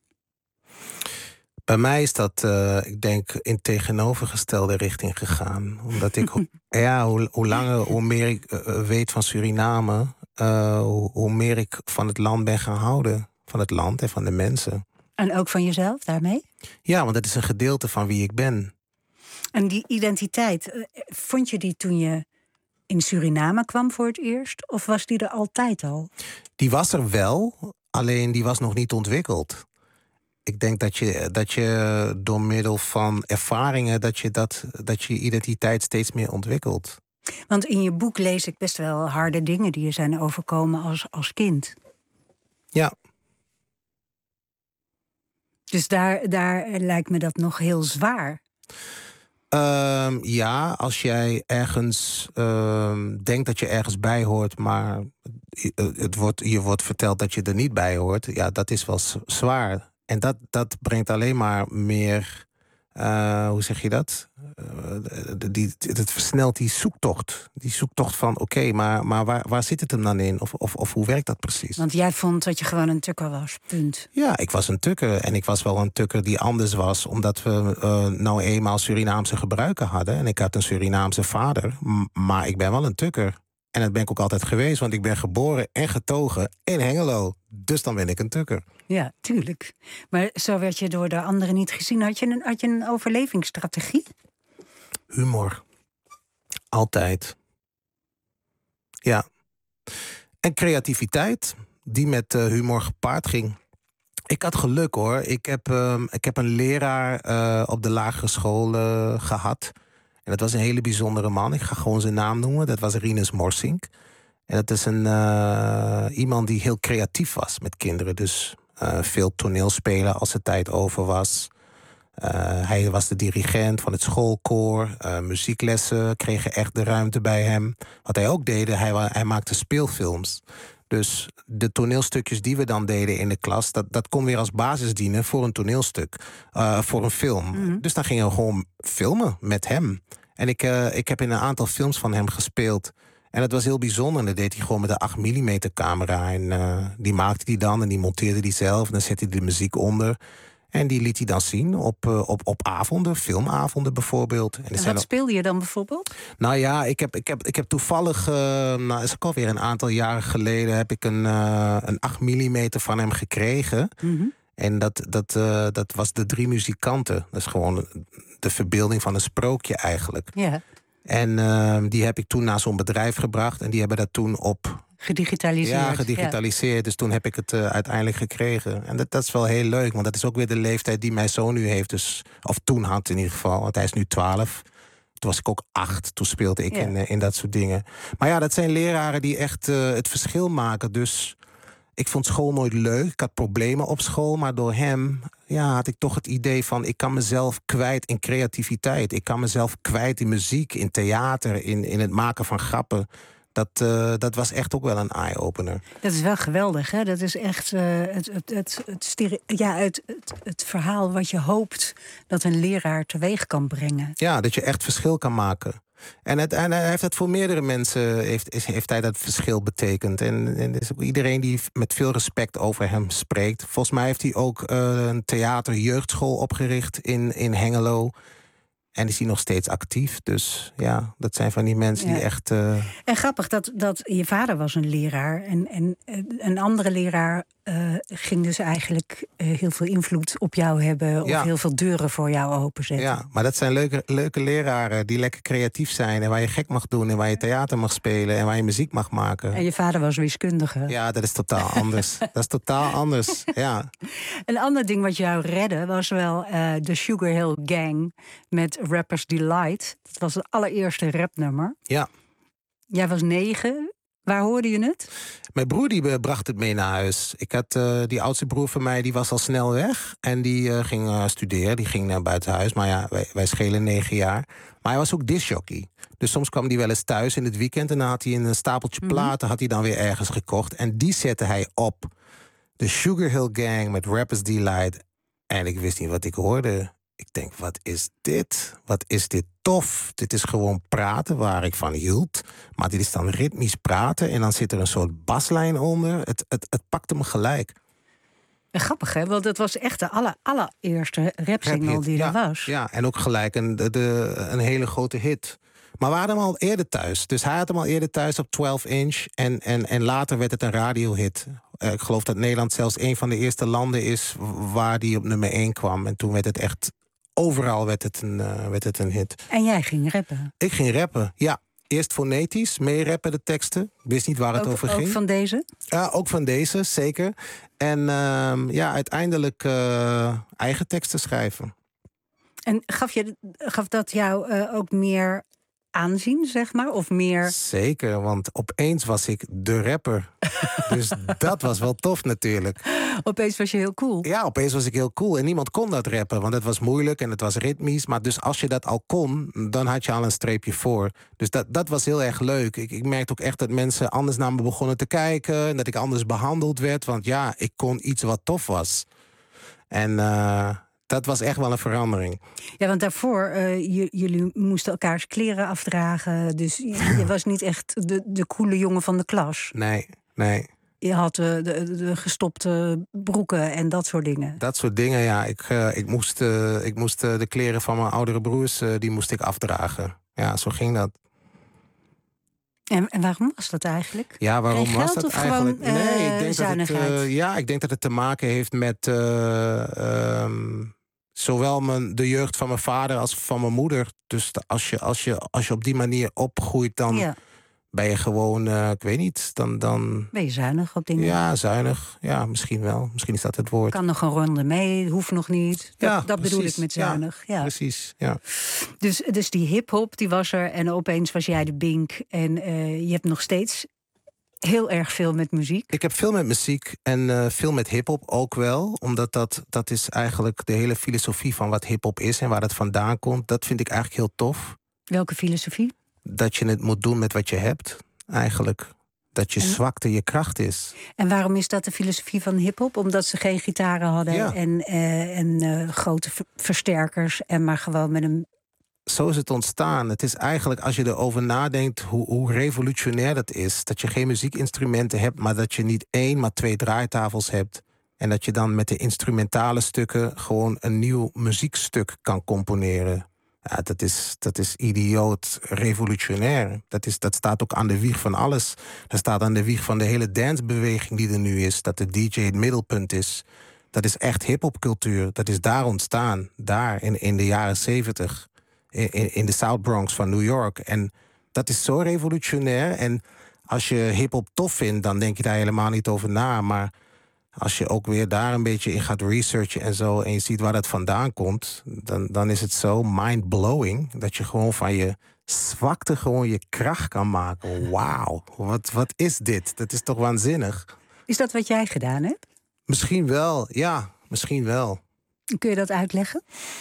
Bij mij is dat, uh, ik denk, in tegenovergestelde richting gegaan. Omdat ik, ja, hoe, hoe langer, hoe meer ik uh, weet van Suriname... Uh, hoe, hoe meer ik van het land ben gaan houden. Van het land en van de mensen. En ook van jezelf daarmee? Ja, want dat is een gedeelte van wie ik ben. En die identiteit, vond je die toen je in Suriname kwam voor het eerst? Of was die er altijd al? Die was er wel, alleen die was nog niet ontwikkeld. Ik denk dat je, dat je door middel van ervaringen... dat je, dat, dat je identiteit steeds meer ontwikkelt. Want in je boek lees ik best wel harde dingen... die je zijn overkomen als, als kind. Ja. Dus daar, daar lijkt me dat nog heel zwaar. Uh, ja, als jij ergens uh, denkt dat je ergens bij hoort... maar het wordt, je wordt verteld dat je er niet bij hoort... ja, dat is wel zwaar. En dat, dat brengt alleen maar meer... Uh, hoe zeg je dat? Uh, die, het versnelt die zoektocht. Die zoektocht van, oké, okay, maar, maar waar, waar zit het hem dan in? Of, of, of hoe werkt dat precies? Want jij vond dat je gewoon een tukker was, punt. Ja, ik was een tukker. En ik was wel een tukker die anders was... omdat we uh, nou eenmaal Surinaamse gebruiken hadden. En ik had een Surinaamse vader. M- maar ik ben wel een tukker. En dat ben ik ook altijd geweest, want ik ben geboren en getogen in Hengelo. Dus dan ben ik een tukker. Ja, tuurlijk. Maar zo werd je door de anderen niet gezien. Had je een, had je een overlevingsstrategie? Humor. Altijd. Ja. En creativiteit, die met uh, humor gepaard ging. Ik had geluk hoor. Ik heb, uh, ik heb een leraar uh, op de lagere school uh, gehad... En dat was een hele bijzondere man. Ik ga gewoon zijn naam noemen. Dat was Rinus Morsink. En dat is een, uh, iemand die heel creatief was met kinderen. Dus uh, veel toneelspelen als de tijd over was. Uh, hij was de dirigent van het schoolkoor. Uh, muzieklessen kregen echt de ruimte bij hem. Wat hij ook deed, hij, hij maakte speelfilms. Dus de toneelstukjes die we dan deden in de klas... dat, dat kon weer als basis dienen voor een toneelstuk. Uh, voor een film. Mm-hmm. Dus dan gingen we gewoon filmen met hem. En ik, uh, ik heb in een aantal films van hem gespeeld. En dat was heel bijzonder. En dat deed hij gewoon met een acht millimeter camera. En uh, die maakte hij dan en die monteerde hij zelf. En dan zette hij de muziek onder. En die liet hij dan zien op, uh, op, op avonden, filmavonden bijvoorbeeld. En, en wat speelde je dan bijvoorbeeld? Nou ja, ik heb, ik heb, ik heb toevallig, uh, nou is ook alweer een aantal jaren geleden... heb ik een, uh, een acht millimeter van hem gekregen. Mm-hmm. En dat, dat, uh, dat was De Drie Muzikanten. Dat is gewoon de verbeelding van een sprookje eigenlijk. Ja. En uh, die heb ik toen naar zo'n bedrijf gebracht. En die hebben dat toen op... Gedigitaliseerd. Ja, gedigitaliseerd. Ja. Dus toen heb ik het uh, uiteindelijk gekregen. En dat, dat is wel heel leuk, want dat is ook weer de leeftijd die mijn zoon nu heeft. Dus, of toen had in ieder geval, want hij is nu twaalf. Toen was ik ook acht, toen speelde ik ja. in, uh, in dat soort dingen. Maar ja, dat zijn leraren die echt uh, het verschil maken. Dus ik vond school nooit leuk. Ik had problemen op school, maar door hem... ja, had ik toch het idee van... ik kan mezelf kwijt in creativiteit. Ik kan mezelf kwijt in muziek, in theater, in, in het maken van grappen... Dat, uh, dat was echt ook wel een eye-opener. Dat is wel geweldig, hè? Dat is echt uh, het, het, het, het, stereo- ja, het, het, het verhaal wat je hoopt dat een leraar teweeg kan brengen. Ja, dat je echt verschil kan maken. En, het, en hij heeft het voor meerdere mensen heeft, heeft hij dat verschil betekend. En, en is ook iedereen die met veel respect over hem spreekt. Volgens mij heeft hij ook uh, een theater-jeugdschool opgericht in, in Hengelo. En is hij nog steeds actief. Dus ja, dat zijn van die mensen Ja. die echt... Uh... En grappig dat, dat je vader was een leraar. En, en een andere leraar uh, ging dus eigenlijk uh, heel veel invloed op jou hebben. Of ja. heel veel deuren voor jou openzetten. Ja, maar dat zijn leuke, leuke leraren die lekker creatief zijn. En waar je gek mag doen. En waar je theater mag spelen. En waar je muziek mag maken. En je vader was wiskundige. Ja, dat is totaal anders. Dat is totaal anders, ja. Een ander ding wat jou redde was wel uh, de Sugar Hill Gang met Rapper's Delight. Dat was het allereerste rapnummer. Ja. Jij was negen. Waar hoorde je het? Mijn broer die bracht het mee naar huis. Ik had uh, die oudste broer van mij, die was al snel weg. En die uh, ging uh, studeren, die ging naar buiten huis. Maar ja, wij, wij schelen negen jaar. Maar hij was ook discjockey. Dus soms kwam hij wel eens thuis in het weekend. En dan had hij een stapeltje mm-hmm. platen had hij dan weer ergens gekocht. En die zette hij op. De Sugar Hill Gang met Rapper's Delight. En ik wist niet wat ik hoorde. Ik denk, wat is dit? Wat is dit tof? Dit is gewoon praten waar ik van hield. Maar dit is dan ritmisch praten. En dan zit er een soort baslijn onder. Het, het, het pakte me gelijk. Grappig, hè? Want het was echt de aller, allereerste rapsingle Rap die ja, er was. Ja, en ook gelijk een, de, de, een hele grote hit. Maar we hadden hem al eerder thuis. Dus hij had hem al eerder thuis op twaalf inch. En, en, en later werd het een radiohit. Uh, ik geloof dat Nederland zelfs een van de eerste landen is waar die op nummer één kwam. En toen werd het echt... Overal werd het, een, uh, werd het een hit. En jij ging rappen? Ik ging rappen, ja. Eerst fonetisch, meerappen de teksten. Ik wist niet waar het ook, over ging. Ook van deze? Ja, ook van deze, zeker. En uh, ja, uiteindelijk uh, eigen teksten schrijven. En gaf, je, gaf dat jou uh, ook meer aanzien, zeg maar? Of meer... Zeker, want opeens was ik de rapper. Dus dat was wel tof natuurlijk. Opeens was je heel cool. Ja, opeens was ik heel cool. En niemand kon dat rappen, want het was moeilijk en het was ritmisch. Maar dus als je dat al kon, dan had je al een streepje voor. Dus dat, dat was heel erg leuk. Ik, ik merkte ook echt dat mensen anders naar me begonnen te kijken. En dat ik anders behandeld werd. Want ja, ik kon iets wat tof was. En... Uh, dat was echt wel een verandering. Ja, want daarvoor, uh, j- jullie moesten elkaars kleren afdragen. Dus je, je was niet echt de, de coole jongen van de klas. Nee, nee. Je had uh, de, de gestopte broeken en dat soort dingen. Dat soort dingen, ja. Ik, uh, ik moest, uh, ik moest uh, de kleren van mijn oudere broers, uh, die moest ik afdragen. Ja, zo ging dat. En, en waarom was dat eigenlijk? Ja, waarom Geen was geld dat of eigenlijk? Gewoon, uh, nee, ik denk zuinigheid? dat het, uh, ja, ik denk dat het te maken heeft met uh, um, zowel mijn, de jeugd van mijn vader als van mijn moeder. Dus als je, als je, als je op die manier opgroeit, dan ja. ben je gewoon, uh, ik weet niet, dan, dan... Ben je zuinig op dingen? Ja, zuinig. Ja, misschien wel. Misschien is dat het woord. Kan nog een ronde mee, hoeft nog niet. Dat, ja, dat bedoel ik met zuinig. Ja, ja. Precies, ja. Dus, dus die hiphop, die was er en opeens was jij de Bink. En uh, je hebt nog steeds heel erg veel met muziek. Ik heb veel met muziek en uh, veel met hiphop ook wel. Omdat dat, dat is eigenlijk de hele filosofie van wat hiphop is en waar het vandaan komt. Dat vind ik eigenlijk heel tof. Welke filosofie? Dat je het moet doen met wat je hebt, eigenlijk. Dat je en... zwakte je kracht is. En waarom is dat de filosofie van hiphop? Omdat ze geen gitaren hadden ja. en, uh, en uh, grote v- versterkers en maar gewoon met een... Zo is het ontstaan. Het is eigenlijk, als je erover nadenkt hoe, hoe revolutionair dat is. Dat je geen muziekinstrumenten hebt, maar dat je niet één, maar twee draaitafels hebt. En dat je dan met de instrumentale stukken gewoon een nieuw muziekstuk kan componeren. Ja, dat is, dat is idioot revolutionair. Dat, is, dat staat ook aan de wieg van alles. Dat staat aan de wieg van de hele dancebeweging die er nu is. Dat de D J het middelpunt is. Dat is echt hiphopcultuur. Dat is daar ontstaan. Daar in, in de jaren zeventig. In, in de South Bronx van New York. En dat is zo revolutionair. En als je hiphop tof vindt, dan denk je daar helemaal niet over na. Maar als je ook weer daar een beetje in gaat researchen en zo, en je ziet waar dat vandaan komt, dan, dan is het zo mind-blowing dat je gewoon van je zwakte gewoon je kracht kan maken. Wauw, wat, wat is dit? Dat is toch waanzinnig? Is dat wat jij gedaan hebt? Misschien wel, ja, misschien wel. Kun je dat uitleggen?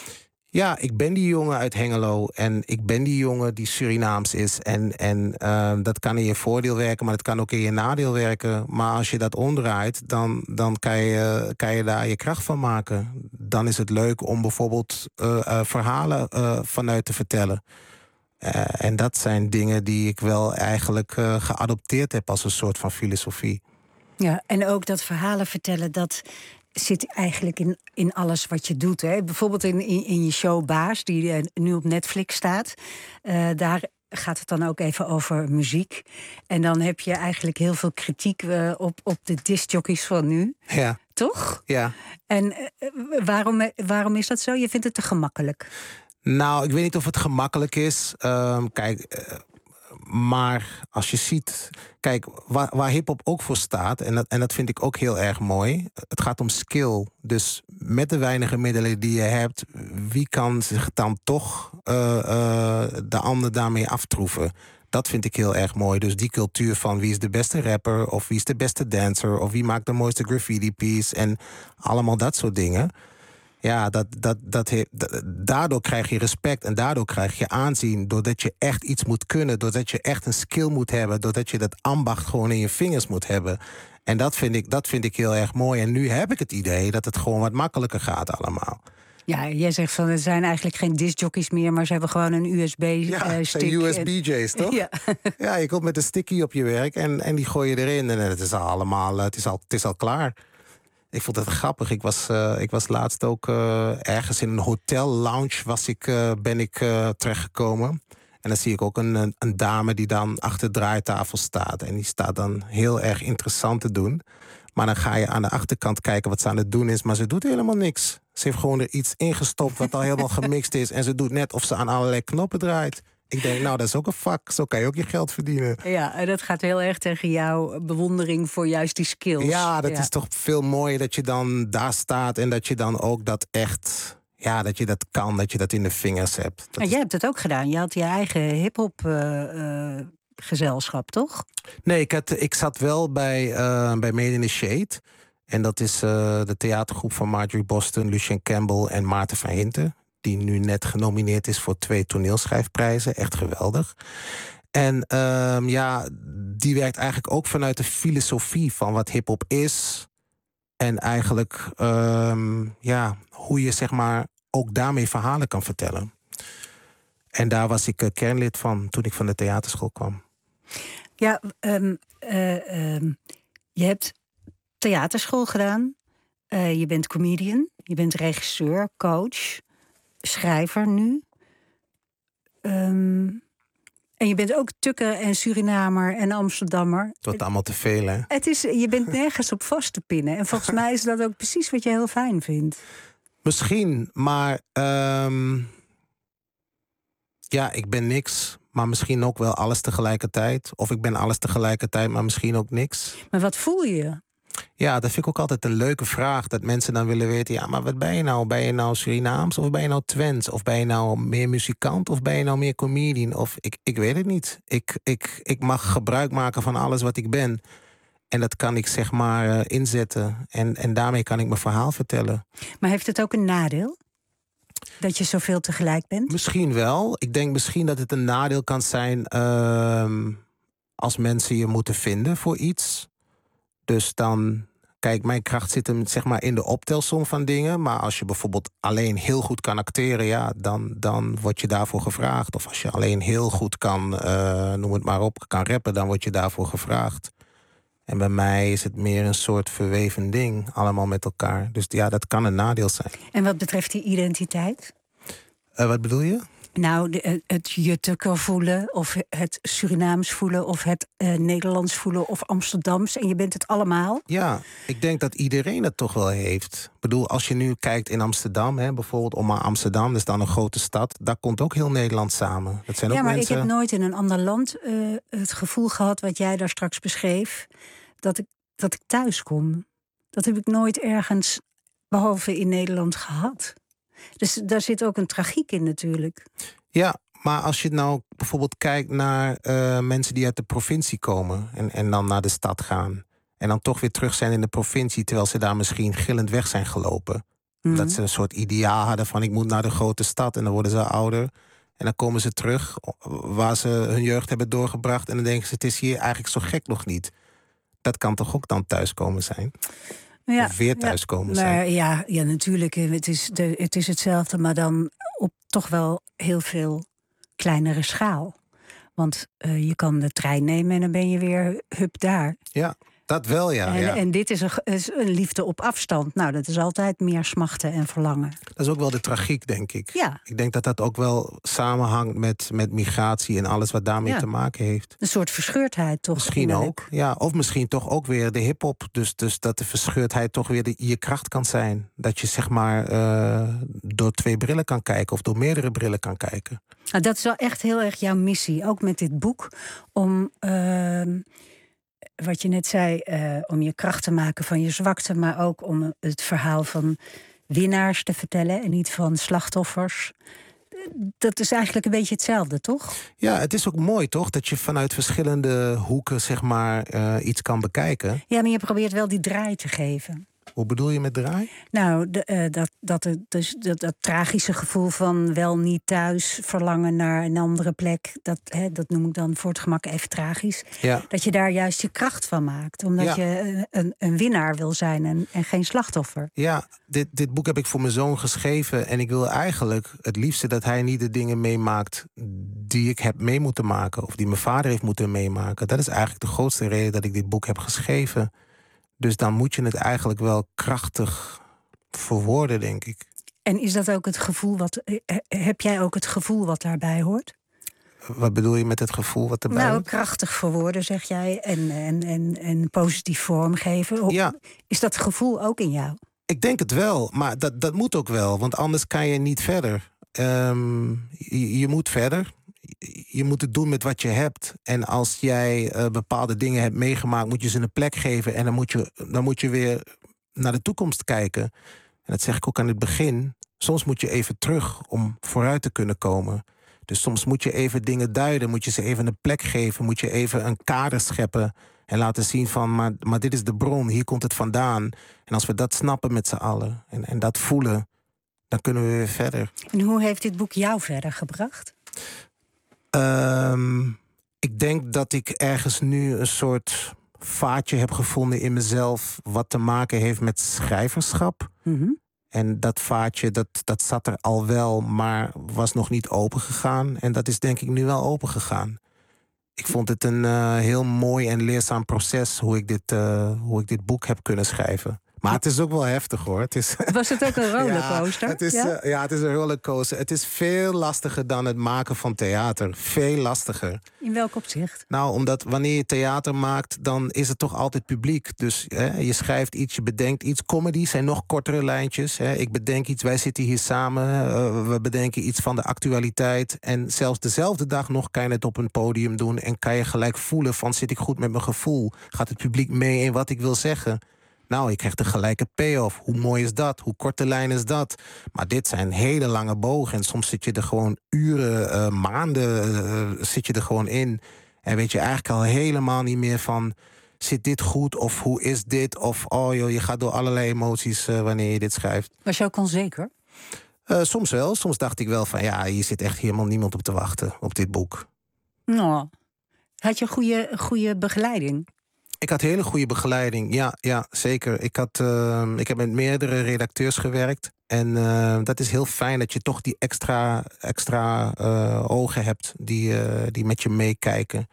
Ja, ik ben die jongen uit Hengelo en ik ben die jongen die Surinaams is. En, en uh, dat kan in je voordeel werken, maar dat kan ook in je nadeel werken. Maar als je dat omdraait, dan, dan kan, je, kan je daar je kracht van maken. Dan is het leuk om bijvoorbeeld uh, uh, verhalen uh, vanuit te vertellen. Uh, en dat zijn dingen die ik wel eigenlijk uh, geadopteerd heb als een soort van filosofie. Ja, en ook dat verhalen vertellen, dat... zit eigenlijk in, in alles wat je doet. Hè? Bijvoorbeeld in, in, in je show Baas, die uh, nu op Netflix staat. Uh, daar gaat het dan ook even over muziek. En dan heb je eigenlijk heel veel kritiek uh, op, op de discjockeys van nu. Ja. Toch? Ja. En uh, waarom, waarom is dat zo? Je vindt het te gemakkelijk? Nou, ik weet niet of het gemakkelijk is. Um, kijk, uh, maar als je ziet... Kijk, waar, waar hiphop ook voor staat... En dat, en dat vind ik ook heel erg mooi... Het gaat om skill. Dus met de weinige middelen die je hebt... wie kan zich dan toch uh, uh, de ander daarmee aftroeven? Dat vind ik heel erg mooi. Dus die cultuur van wie is de beste rapper... of wie is de beste dancer... of wie maakt de mooiste graffiti piece... en allemaal dat soort dingen... Ja, dat, dat, dat, dat, daardoor krijg je respect en daardoor krijg je aanzien... doordat je echt iets moet kunnen, doordat je echt een skill moet hebben... doordat je dat ambacht gewoon in je vingers moet hebben. En dat vind ik, dat vind ik heel erg mooi. En nu heb ik het idee dat het gewoon wat makkelijker gaat allemaal. Ja, jij zegt van er zijn eigenlijk geen discjockeys meer... maar ze hebben gewoon een U S B-stick. Ja, het zijn U S B-J's, toch? Ja. Ja, je komt met een sticky op je werk en, en die gooi je erin... en het is al allemaal, het is al, het is al klaar. Ik vond het grappig. Ik was, uh, ik was laatst ook uh, ergens in een hotel lounge was ik, uh, ben ik uh, terechtgekomen. En dan zie ik ook een, een, een dame die dan achter de draaitafel staat. En die staat dan heel erg interessant te doen. Maar dan ga je aan de achterkant kijken wat ze aan het doen is. Maar ze doet helemaal niks. Ze heeft gewoon er iets ingestopt wat al helemaal gemixt is. En ze doet net of ze aan allerlei knoppen draait. Ik denk, nou, dat is ook een vak. Zo kan je ook je geld verdienen. Ja, en dat gaat heel erg tegen jouw bewondering voor juist die skills. Ja, dat ja. is toch veel mooier dat je dan daar staat... en dat je dan ook dat echt... Ja, dat je dat kan, dat je dat in de vingers hebt. Dat en jij is... hebt het ook gedaan. Je had je eigen hiphop uh, uh, gezelschap, toch? Nee, ik, had, ik zat wel bij, uh, bij Made in the Shade. En dat is uh, de theatergroep van Marjorie Boston, Lucien Campbell en Maarten van Hinten... die nu net genomineerd is voor twee toneelschrijfprijzen. Echt geweldig. En um, ja, die werkt eigenlijk ook vanuit de filosofie van wat hiphop is. En eigenlijk um, ja, hoe je zeg maar ook daarmee verhalen kan vertellen. En daar was ik uh, kernlid van toen ik van de theaterschool kwam. Ja, um, uh, um, je hebt theaterschool gedaan. Uh, je bent comedian. Je bent regisseur, coach... schrijver nu. Um, en je bent ook Tukker en Surinamer en Amsterdammer. Het wordt allemaal te veel, hè? Het is, je bent nergens op vast te pinnen. En volgens mij is dat ook precies wat je heel fijn vindt. Misschien, maar... Um, ja, ik ben niks, maar misschien ook wel alles tegelijkertijd. Of ik ben alles tegelijkertijd, maar misschien ook niks. Maar wat voel je? Ja, dat vind ik ook altijd een leuke vraag. Dat mensen dan willen weten, ja, maar wat ben je nou? Ben je nou Surinaams of ben je nou Twents? Of ben je nou meer muzikant of ben je nou meer comedian? Of ik, ik weet het niet. Ik, ik, ik mag gebruik maken van alles wat ik ben. En dat kan ik zeg maar uh, inzetten. En, en daarmee kan ik mijn verhaal vertellen. Maar heeft het ook een nadeel? Dat je zoveel tegelijk bent? Misschien wel. Ik denk misschien dat het een nadeel kan zijn... Uh, als mensen je moeten vinden voor iets... Dus dan, kijk, mijn kracht zit hem zeg maar in de optelsom van dingen. Maar als je bijvoorbeeld alleen heel goed kan acteren, ja, dan, dan word je daarvoor gevraagd. Of als je alleen heel goed kan, uh, noem het maar op, kan rappen, dan word je daarvoor gevraagd. En bij mij is het meer een soort verweven ding, allemaal met elkaar. Dus ja, dat kan een nadeel zijn. En wat betreft die identiteit? Uh, wat bedoel je? Nou, de, het je Tukker voelen, of het Surinaams voelen... of het uh, Nederlands voelen, of Amsterdams. En je bent het allemaal. Ja, ik denk dat iedereen het toch wel heeft. Ik bedoel, als je nu kijkt in Amsterdam... Hè, bijvoorbeeld om maar Amsterdam, dat is dan een grote stad... daar komt ook heel Nederland samen. Dat zijn ja, ook maar mensen... ik heb nooit in een ander land uh, het gevoel gehad... wat jij daar straks beschreef, dat ik, dat ik thuis kom. Dat heb ik nooit ergens, behalve in Nederland, gehad. Dus daar zit ook een tragiek in natuurlijk. Ja, maar als je nou bijvoorbeeld kijkt naar uh, mensen die uit de provincie komen... En, en dan naar de stad gaan... en dan toch weer terug zijn in de provincie... terwijl ze daar misschien gillend weg zijn gelopen. Mm-hmm. Dat ze een soort ideaal hadden van... ik moet naar de grote stad en dan worden ze ouder... en dan komen ze terug waar ze hun jeugd hebben doorgebracht... en dan denken ze, het is hier eigenlijk zo gek nog niet. Dat kan toch ook dan thuiskomen zijn? Ja, of weer thuiskomen ja, zijn. Maar ja, ja, natuurlijk. Het is, de, het is hetzelfde, maar dan op toch wel heel veel kleinere schaal. Want uh, je kan de trein nemen en dan ben je weer hup daar. Ja. Dat wel, ja. En, ja. en dit is een, is een liefde op afstand. Nou, dat is altijd meer smachten en verlangen. Dat is ook wel de tragiek, denk ik. Ja. Ik denk dat dat ook wel samenhangt met, met migratie en alles wat daarmee Ja. te maken heeft. Een soort verscheurdheid toch? Misschien innerlijk. ook. Ja, of misschien toch ook weer de hiphop. Dus, dus dat de verscheurdheid toch weer de, je kracht kan zijn. Dat je zeg maar uh, door twee brillen kan kijken of door meerdere brillen kan kijken. Nou, dat is wel echt heel erg jouw missie, ook met dit boek. Om, uh, wat je net zei, uh, om je kracht te maken van je zwakte, maar ook om het verhaal van winnaars te vertellen en niet van slachtoffers. Dat is eigenlijk een beetje hetzelfde, toch? Ja, het is ook mooi, toch? Dat je vanuit verschillende hoeken zeg maar uh, iets kan bekijken. Ja, maar je probeert wel die draai te geven. Hoe bedoel je met draai? Nou, de, uh, dat, dat, dus, dat, dat tragische gevoel van wel niet thuis, verlangen naar een andere plek. Dat, hè, dat noem ik dan voor het gemak even tragisch. Ja. Dat je daar juist je kracht van maakt. Omdat Ja. je een, een winnaar wil zijn en, en geen slachtoffer. Ja, dit, dit boek heb ik voor mijn zoon geschreven. En ik wil eigenlijk het liefste dat hij niet de dingen meemaakt die ik heb mee moeten maken. Of die mijn vader heeft moeten meemaken. Dat is eigenlijk de grootste reden dat ik dit boek heb geschreven. Dus dan moet je het eigenlijk wel krachtig verwoorden, denk ik. En is dat ook het gevoel wat. Heb jij ook het gevoel wat daarbij hoort? Wat bedoel je met het gevoel wat erbij Nou, hoort? krachtig verwoorden, zeg jij. En, en, en, en positief vormgeven. Ja. Is dat gevoel ook in jou? Ik denk het wel, maar dat, dat moet ook wel. Want anders kan je niet verder. Um, je, je moet verder. Je moet het doen met wat je hebt. En als jij uh, bepaalde dingen hebt meegemaakt, moet je ze een plek geven. En dan moet je, dan moet je weer naar de toekomst kijken. En dat zeg ik ook aan het begin. Soms moet je even terug om vooruit te kunnen komen. Dus soms moet je even dingen duiden. Moet je ze even een plek geven. Moet je even een kader scheppen. En laten zien van, maar, maar dit is de bron. Hier komt het vandaan. En als we dat snappen met z'n allen. En, en dat voelen. Dan kunnen we weer verder. En hoe heeft dit boek jou verder gebracht? Um, ik denk dat ik ergens nu een soort vaatje heb gevonden in mezelf wat te maken heeft met schrijverschap. Mm-hmm. En dat vaatje, dat, dat zat er al wel, maar was nog niet open gegaan. En dat is denk ik nu wel open gegaan. Ik vond het een uh, heel mooi en leerzaam proces hoe ik dit, uh, hoe ik dit boek heb kunnen schrijven. Maar het is ook wel heftig, hoor. Het is... Was het ook een rollercoaster? Ja, het is, ja? Uh, ja, het is een rollercoaster. Het is veel lastiger dan het maken van theater. Veel lastiger. In welk opzicht? Nou, omdat wanneer je theater maakt, dan is het toch altijd publiek. Dus hè, je schrijft iets, je bedenkt iets. Comedy zijn nog kortere lijntjes. Hè. Ik bedenk iets, wij zitten hier samen. Uh, we bedenken iets van de actualiteit. En zelfs dezelfde dag nog kan je het op een podium doen. En kan je gelijk voelen van, zit ik goed met mijn gevoel? Gaat het publiek mee in wat ik wil zeggen? Nou, je krijgt een gelijke payoff. Hoe mooi is dat? Hoe korte lijn is dat? Maar dit zijn hele lange bogen. En soms zit je er gewoon uren, uh, maanden uh, zit je er gewoon in. En weet je eigenlijk al helemaal niet meer van, zit dit goed? Of hoe is dit? Of oh joh, je gaat door allerlei emoties uh, wanneer je dit schrijft. Was je ook onzeker? Uh, soms wel. Soms dacht ik wel van, ja, hier zit echt helemaal niemand op te wachten op dit boek. Nou, had je een goede, goede begeleiding? Ik had hele goede begeleiding, ja, ja zeker. Ik, had, uh, ik heb met meerdere redacteurs gewerkt. En uh, dat is heel fijn dat je toch die extra, extra uh, ogen hebt die, uh, die met je meekijken.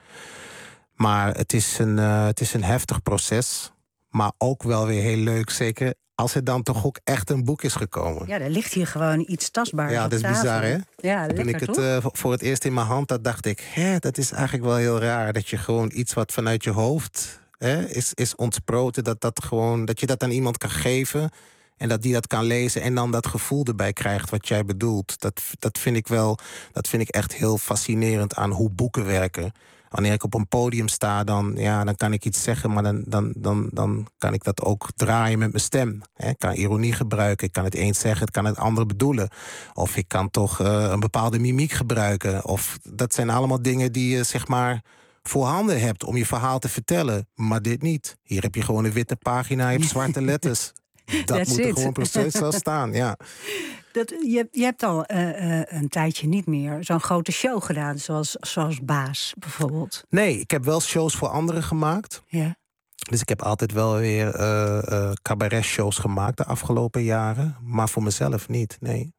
Maar het is, een, uh, het is een heftig proces. Maar ook wel weer heel leuk, zeker als er dan toch ook echt een boek is gekomen. Ja, er ligt hier gewoon iets tastbaars. Ja, op dat is tafel. bizar, hè? Ja, Toen lekker, ik het toch? uh, voor het eerst in mijn hand had, dacht ik, hè, dat is eigenlijk wel heel raar. Dat je gewoon iets wat vanuit je hoofd hè, is, is ontsproten, dat, dat, gewoon, dat je dat aan iemand kan geven. En dat die dat kan lezen en dan dat gevoel erbij krijgt wat jij bedoelt. Dat, dat vind ik wel, dat vind ik echt heel fascinerend aan hoe boeken werken. Wanneer ik op een podium sta, dan, ja, dan kan ik iets zeggen, maar dan, dan, dan, dan kan ik dat ook draaien met mijn stem. Ik kan ironie gebruiken, ik kan het eens zeggen, ik kan het ander bedoelen. Of ik kan toch uh, een bepaalde mimiek gebruiken. Of, dat zijn allemaal dingen die je zeg maar voorhanden hebt om je verhaal te vertellen. Maar dit niet. Hier heb je gewoon een witte pagina, je hebt zwarte letters. Dat That's moet er it. gewoon precies zo staan, ja. Dat, je, je hebt al uh, uh, een tijdje niet meer zo'n grote show gedaan, zoals, zoals Baas bijvoorbeeld. Nee, ik heb wel shows voor anderen gemaakt. Ja. Dus ik heb altijd wel weer uh, uh, cabaret-shows gemaakt de afgelopen jaren. Maar voor mezelf niet, nee.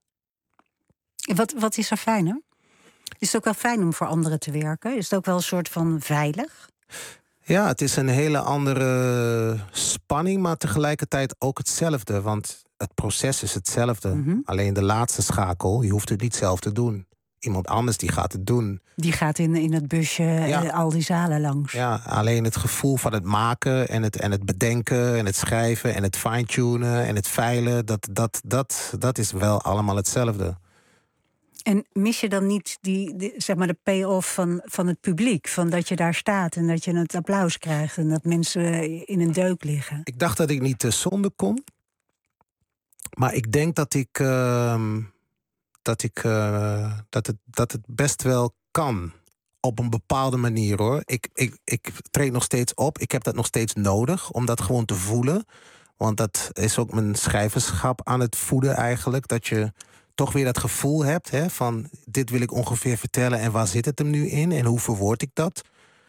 Wat, wat is er fijn, hè? Is het ook wel fijn om voor anderen te werken? Is het ook wel een soort van veilig? Ja, het is een hele andere spanning, maar tegelijkertijd ook hetzelfde. Want het proces is hetzelfde. Mm-hmm. Alleen de laatste schakel, je hoeft het niet zelf te doen. Iemand anders die gaat het doen. Die gaat in, in het busje Ja. uh, al die zalen langs. Ja, alleen het gevoel van het maken en het, en het bedenken en het schrijven en het fine-tunen en het veilen, dat, dat, dat, dat is wel allemaal hetzelfde. En mis je dan niet die, die, zeg maar de payoff van, van het publiek? Van dat je daar staat en dat je het applaus krijgt en dat mensen in een deuk liggen? Ik dacht dat ik niet te zonde kon. Maar ik denk dat ik, uh, dat, ik uh, dat, het, dat het best wel kan. Op een bepaalde manier hoor. Ik, ik, ik treed nog steeds op. Ik heb dat nog steeds nodig om dat gewoon te voelen. Want dat is ook mijn schrijverschap aan het voeden eigenlijk. Dat je toch weer dat gevoel hebt, hè, van dit wil ik ongeveer vertellen en waar zit het hem nu in en hoe verwoord ik dat?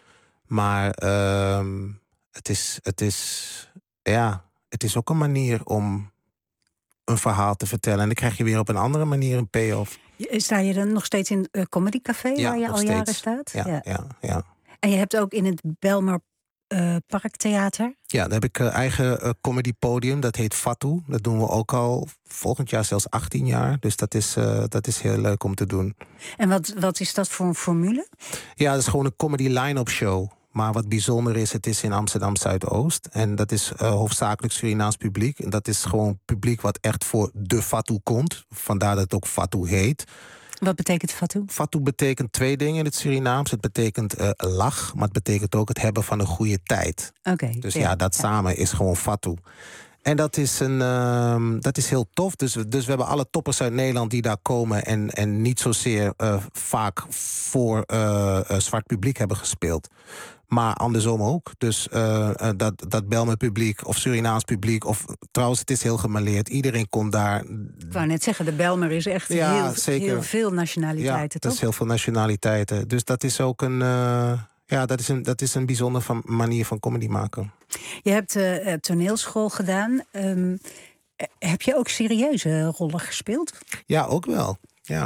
Maar uh, het is, het is, ja, het is ook een manier om een verhaal te vertellen. En dan krijg je weer op een andere manier een payoff. Sta je dan nog steeds in het Comedy Café, Ja, waar je nog al steeds. jaren staat? Ja, ja. Ja, ja. En je hebt ook in het Belmer uh, Parktheater? Ja, daar heb ik een uh, eigen uh, comedy podium. Dat heet Fatou. Dat doen we ook al volgend jaar zelfs achttien jaar. Dus dat is, uh, dat is heel leuk om te doen. En wat, wat is dat voor een formule? Ja, dat is gewoon een comedy line-up show. Maar wat bijzonder is, het is in Amsterdam Zuidoost. En dat is uh, hoofdzakelijk Surinaams publiek. En dat is gewoon publiek wat echt voor de Fatou komt. Vandaar dat het ook Fatou heet. Wat betekent Fatou? Fatou betekent twee dingen in het Surinaams. Het betekent uh, lach, maar het betekent ook het hebben van een goede tijd. Oké. Okay, dus ja, ja, dat ja. samen is gewoon Fatou. En dat is, een, uh, dat is heel tof. Dus, dus we hebben alle toppers uit Nederland die daar komen en, en niet zozeer uh, vaak voor uh, uh, zwart publiek hebben gespeeld. Maar andersom ook. Dus uh, uh, dat, dat Belmer publiek of Surinaams publiek, of trouwens, het is heel gemêleerd. Iedereen komt daar. Ik wou net zeggen, de Belmer is echt ja, heel, zeker. heel veel nationaliteiten, ja, toch? dat is heel veel nationaliteiten. Dus dat is ook een, uh, ja, dat is een, dat is een bijzondere van, manier van comedy maken. Je hebt uh, toneelschool gedaan. Um, heb je ook serieuze rollen gespeeld? Ja, ook wel. Ja.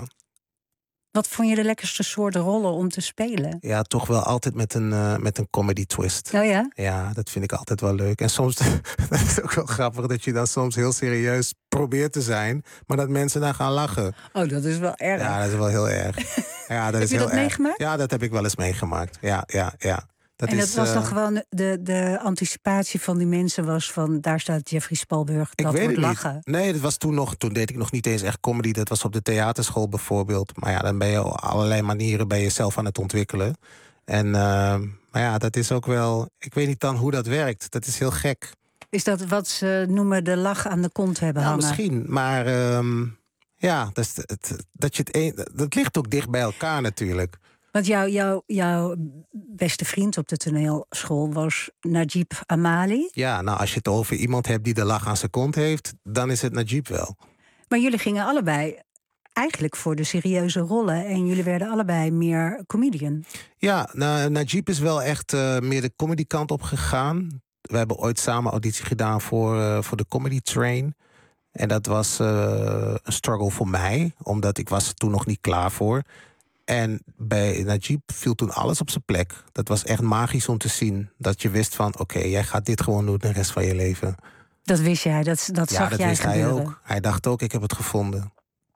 Wat vond je de lekkerste soort rollen om te spelen? Ja, toch wel altijd met een, uh, met een comedy twist. Oh ja? Ja, dat vind ik altijd wel leuk. En soms, dat is ook wel grappig, dat je dan soms heel serieus probeert te zijn, maar dat mensen dan gaan lachen. Oh, dat is wel erg. Ja, dat is wel heel erg. Ja, dat heb is je heel dat erg. meegemaakt? Ja, dat heb ik wel eens meegemaakt. Ja, ja, ja. Dat en dat is, was uh, dan gewoon de, de anticipatie van die mensen was van daar staat Jeffrey Spalburg, dat ik weet wordt het lachen. Niet. Nee, dat was toen nog, toen deed ik nog niet eens echt comedy. Dat was op de theaterschool bijvoorbeeld. Maar ja, dan ben je op allerlei manieren bij jezelf aan het ontwikkelen. En uh, maar ja, dat is ook wel, ik weet niet dan hoe dat werkt. Dat is heel gek. Is dat wat ze noemen de lach aan de kont hebben ja, hangen? Misschien, maar um, ja, dat, is het, dat, je het een, dat ligt ook dicht bij elkaar natuurlijk. Want jou, jou, jouw beste vriend op de toneelschool was Najib Amali. Ja, nou als je het over iemand hebt die de lach aan zijn kont heeft, dan is het Najib wel. Maar jullie gingen allebei eigenlijk voor de serieuze rollen en jullie werden allebei meer comedian. Ja, nou, Najib is wel echt uh, meer de comedy kant op gegaan. We hebben ooit samen auditie gedaan voor, uh, voor de Comedy Train. En dat was uh, een struggle voor mij, omdat ik was er toen nog niet klaar voor. En bij Najib viel toen alles op zijn plek. Dat was echt magisch om te zien. Dat je wist van, oké, okay, jij gaat dit gewoon doen de rest van je leven. Dat wist jij, dat, dat ja, zag dat jij wist gebeuren. Hij ook. Hij dacht ook, ik heb het gevonden.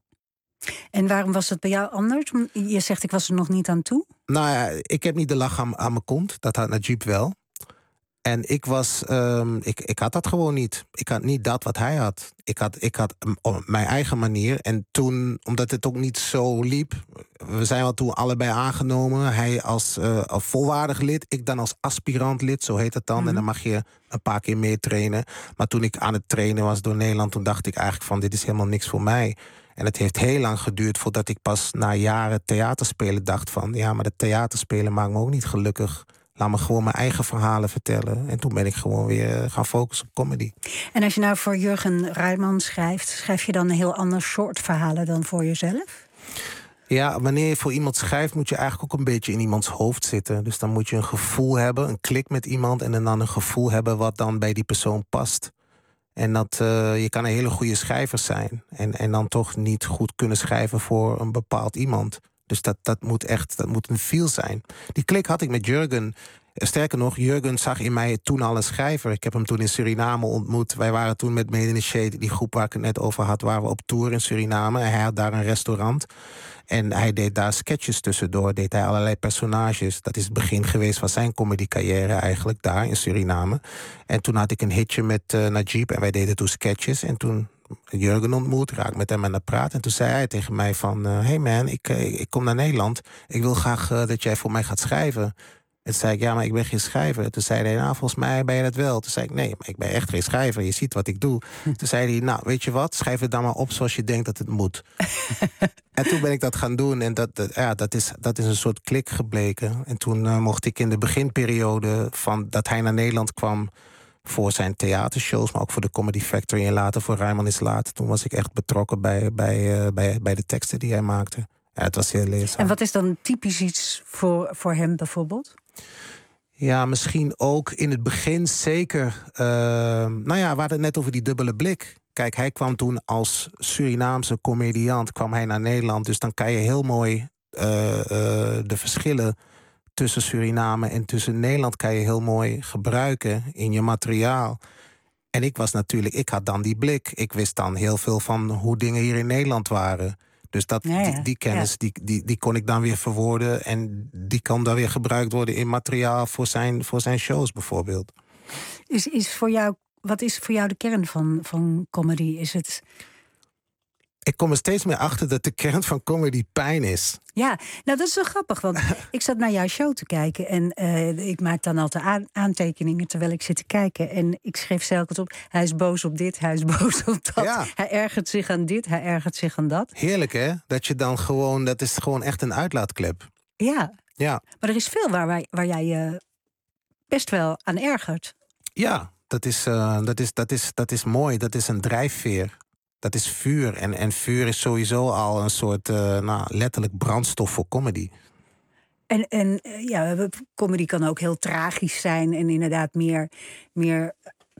En waarom was het bij jou anders? Je zegt, ik was er nog niet aan toe. Nou ja, ik heb niet de lach aan, aan mijn kont. Dat had Najib wel. En ik was, um, ik, ik had dat gewoon niet. Ik had niet dat wat hij had. Ik had, ik had um, mijn eigen manier. En toen, omdat het ook niet zo liep, we zijn wel toen allebei aangenomen. Hij als, uh, als volwaardig lid, ik dan als aspirant lid, zo heet het dan. Mm-hmm. En dan mag je een paar keer meer trainen. Maar toen ik aan het trainen was door Nederland, toen dacht ik eigenlijk van, dit is helemaal niks voor mij. En het heeft heel lang geduurd voordat ik pas na jaren theaterspelen dacht van, ja, maar de theaterspelen maakt me ook niet gelukkig. Laat me gewoon mijn eigen verhalen vertellen. En toen ben ik gewoon weer gaan focussen op comedy. En als je nou voor Jurgen Rijman schrijft, schrijf je dan een heel ander soort verhalen dan voor jezelf? Ja, wanneer je voor iemand schrijft, moet je eigenlijk ook een beetje in iemands hoofd zitten. Dus dan moet je een gevoel hebben, een klik met iemand en dan een gevoel hebben wat dan bij die persoon past. En dat uh, je kan een hele goede schrijver zijn. En, en dan toch niet goed kunnen schrijven voor een bepaald iemand. Dus dat, dat moet echt, dat moet een feel zijn. Die klik had ik met Jurgen. Sterker nog, Jurgen zag in mij toen al een schrijver. Ik heb hem toen in Suriname ontmoet. Wij waren toen met Made in the Shade, die groep waar ik het net over had, waren we op tour in Suriname. Hij had daar een restaurant. En hij deed daar sketches tussendoor, deed hij allerlei personages. Dat is het begin geweest van zijn comedycarrière eigenlijk, daar in Suriname. En toen had ik een hitje met uh, Najib en wij deden toen sketches. En toen Jurgen ontmoet, raak met hem aan de praat. En toen zei hij tegen mij van, uh, hey man, ik, uh, ik kom naar Nederland. Ik wil graag uh, dat jij voor mij gaat schrijven. En toen zei ik, ja, maar ik ben geen schrijver. Toen zei hij, nou, volgens mij ben je dat wel. Toen zei ik, nee, maar ik ben echt geen schrijver. Je ziet wat ik doe. Hm. Toen zei hij, nou, weet je wat? Schrijf het dan maar op zoals je denkt dat het moet. En toen ben ik dat gaan doen. En dat, dat, ja, dat, is, dat is een soort klik gebleken. En toen uh, mocht ik in de beginperiode van dat hij naar Nederland kwam voor zijn theatershows, maar ook voor de Comedy Factory en later voor Rijman is Laat. Toen was ik echt betrokken bij, bij, uh, bij, bij de teksten die hij maakte. Ja, het was heel leerzaam. En wat is dan typisch iets voor, voor hem bijvoorbeeld? Ja, misschien ook in het begin zeker. Uh, nou ja, we hadden het net over die dubbele blik. Kijk, hij kwam toen als Surinaamse comediant kwam hij naar Nederland. Dus dan kan je heel mooi uh, uh, de verschillen tussen Suriname en tussen Nederland kan je heel mooi gebruiken in je materiaal. En ik was natuurlijk, ik had dan die blik. Ik wist dan heel veel van hoe dingen hier in Nederland waren. Dus dat, ja, ja. Die, die kennis, ja. die, die, die kon ik dan weer verwoorden. En die kan dan weer gebruikt worden in materiaal voor zijn, voor zijn shows bijvoorbeeld. Is, is voor jou, wat is voor jou de kern van, van comedy? Is het... Ik kom er steeds meer achter dat de kern van comedy pijn is. Ja, nou dat is zo grappig, want ik zat naar jouw show te kijken en uh, ik maak dan altijd aan, aantekeningen terwijl ik zit te kijken. En ik schreef telkens op, hij is boos op dit, hij is boos op dat. Ja. Hij ergert zich aan dit, hij ergert zich aan dat. Heerlijk hè, dat je dan gewoon, dat is gewoon echt een uitlaatklep. Ja, ja. Maar er is veel waar, wij, waar jij je uh, best wel aan ergert. Ja, dat is, uh, dat, is, dat, is, dat is mooi, dat is een drijfveer. Dat is vuur. En, en vuur is sowieso al een soort uh, nou, letterlijk brandstof voor comedy. En, en ja, comedy kan ook heel tragisch zijn en inderdaad meer, meer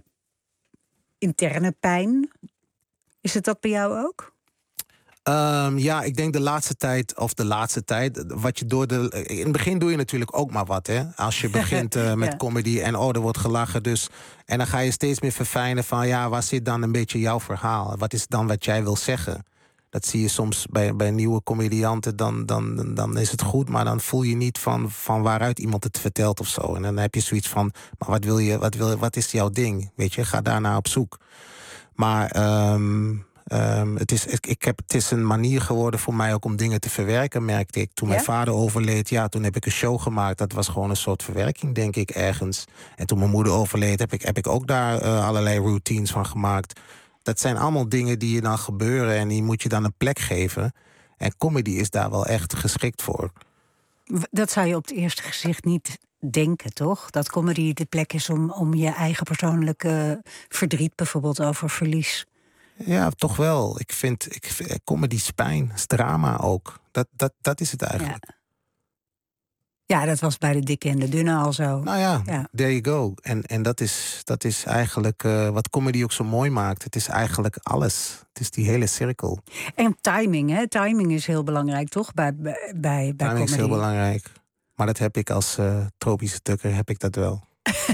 interne pijn. Is het dat bij jou ook? Um, ja, ik denk de laatste tijd, of de laatste tijd, wat je door de. In het begin doe je natuurlijk ook maar wat, hè? Als je begint uh, met ja. comedy en oh, er wordt gelachen. Dus, en dan ga je steeds meer verfijnen van ja, waar zit dan een beetje jouw verhaal? Wat is dan wat jij wil zeggen? Dat zie je soms bij, bij nieuwe comedianten, dan, dan, dan is het goed, maar dan voel je niet van, van waaruit iemand het vertelt of zo. En dan heb je zoiets van, maar wat wil je, wat, wil, wat is jouw ding? Weet je, ga daarna op zoek. Maar um, Um, het, is, ik, ik heb, het is een manier geworden voor mij ook om dingen te verwerken, merkte ik. Toen ja? mijn vader overleed, ja, toen heb ik een show gemaakt. Dat was gewoon een soort verwerking, denk ik, ergens. En toen mijn moeder overleed, heb ik, heb ik ook daar uh, allerlei routines van gemaakt. Dat zijn allemaal dingen die je dan gebeuren en die moet je dan een plek geven. En comedy is daar wel echt geschikt voor. Dat zou je op het eerste gezicht niet denken, toch? Dat comedy de plek is om, om je eigen persoonlijke verdriet, bijvoorbeeld over verlies. Ja, toch wel. Ik vind, ik vind comedy is pijn, is drama ook. Dat, dat, dat is het eigenlijk. Ja. ja, dat was bij de dikke en de dunne al zo. Nou ja, ja. There you go. En, en dat, is, dat is eigenlijk uh, wat comedy ook zo mooi maakt. Het is eigenlijk alles. Het is die hele cirkel. En timing, hè? Timing is heel belangrijk, toch? Bij, bij, bij timing comedy. is heel belangrijk. Maar dat heb ik als uh, tropische tukker, heb ik dat wel.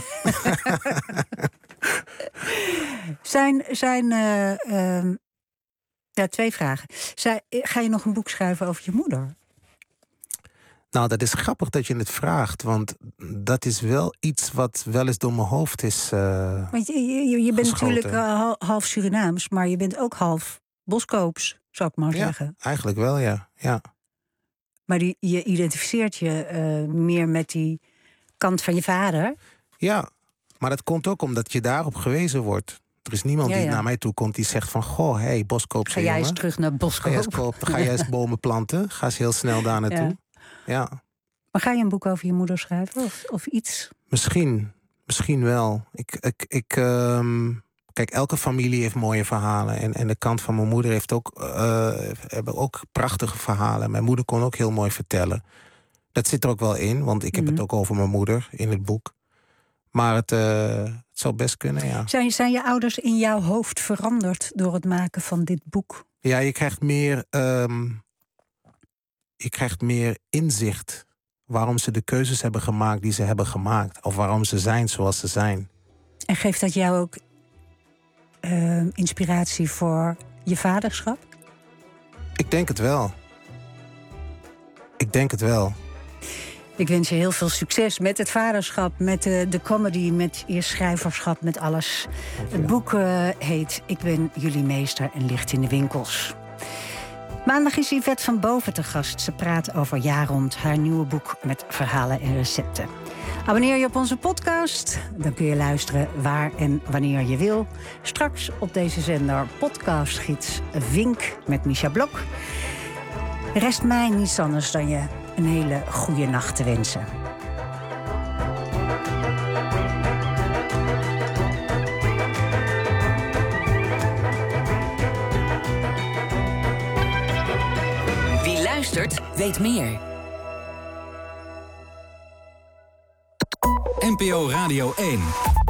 Zijn, zijn uh, uh, ja, twee vragen. Zij, ga je nog een boek schrijven over je moeder? Nou, dat is grappig dat je het vraagt, want dat is wel iets wat wel eens door mijn hoofd is uh, Want je, je, je bent natuurlijk uh, half Surinaams, maar je bent ook half Boskoops, zou ik maar ja, zeggen. Eigenlijk wel, ja. ja. Maar die, je identificeert je uh, meer met die kant van je vader. Ja, maar dat komt ook omdat je daarop gewezen wordt. Er is niemand ja, die ja. naar mij toe komt die zegt van, goh, hé, hey, Boskoopse Ga jij jongen. eens terug naar Boskoop. Ga jij eens, ga jij eens bomen planten? Ga eens heel snel daar naartoe. Ja. ja. Maar ga je een boek over je moeder schrijven of, of iets? Misschien, misschien wel. Ik, ik, ik, um, kijk, elke familie heeft mooie verhalen. En, en de kant van mijn moeder heeft ook, uh, hebben ook prachtige verhalen. Mijn moeder kon ook heel mooi vertellen. Dat zit er ook wel in, want ik heb mm-hmm. het ook over mijn moeder in het boek. Maar het, uh, het zou best kunnen, ja. Zijn, zijn je ouders in jouw hoofd veranderd door het maken van dit boek? Ja, je krijgt meer, um, je krijgt meer inzicht waarom ze de keuzes hebben gemaakt die ze hebben gemaakt. Of waarom ze zijn zoals ze zijn. En geeft dat jou ook uh, inspiratie voor je vaderschap? Ik denk het wel. Ik denk het wel. Ik wens je heel veel succes met het vaderschap, met de, de comedy, met je schrijverschap, met alles. Het boek uh, heet Ik ben jullie meester en ligt in de winkels. Maandag is Yvette van Boven te gast. Ze praat over jaar rond haar nieuwe boek met verhalen en recepten. Abonneer je op onze podcast. Dan kun je luisteren waar en wanneer je wil. Straks op deze zender podcastgids Vink met Misha Blok. Rest mij niets anders dan je een hele goede nacht te wensen. Wie luistert, weet meer. N P O Radio één.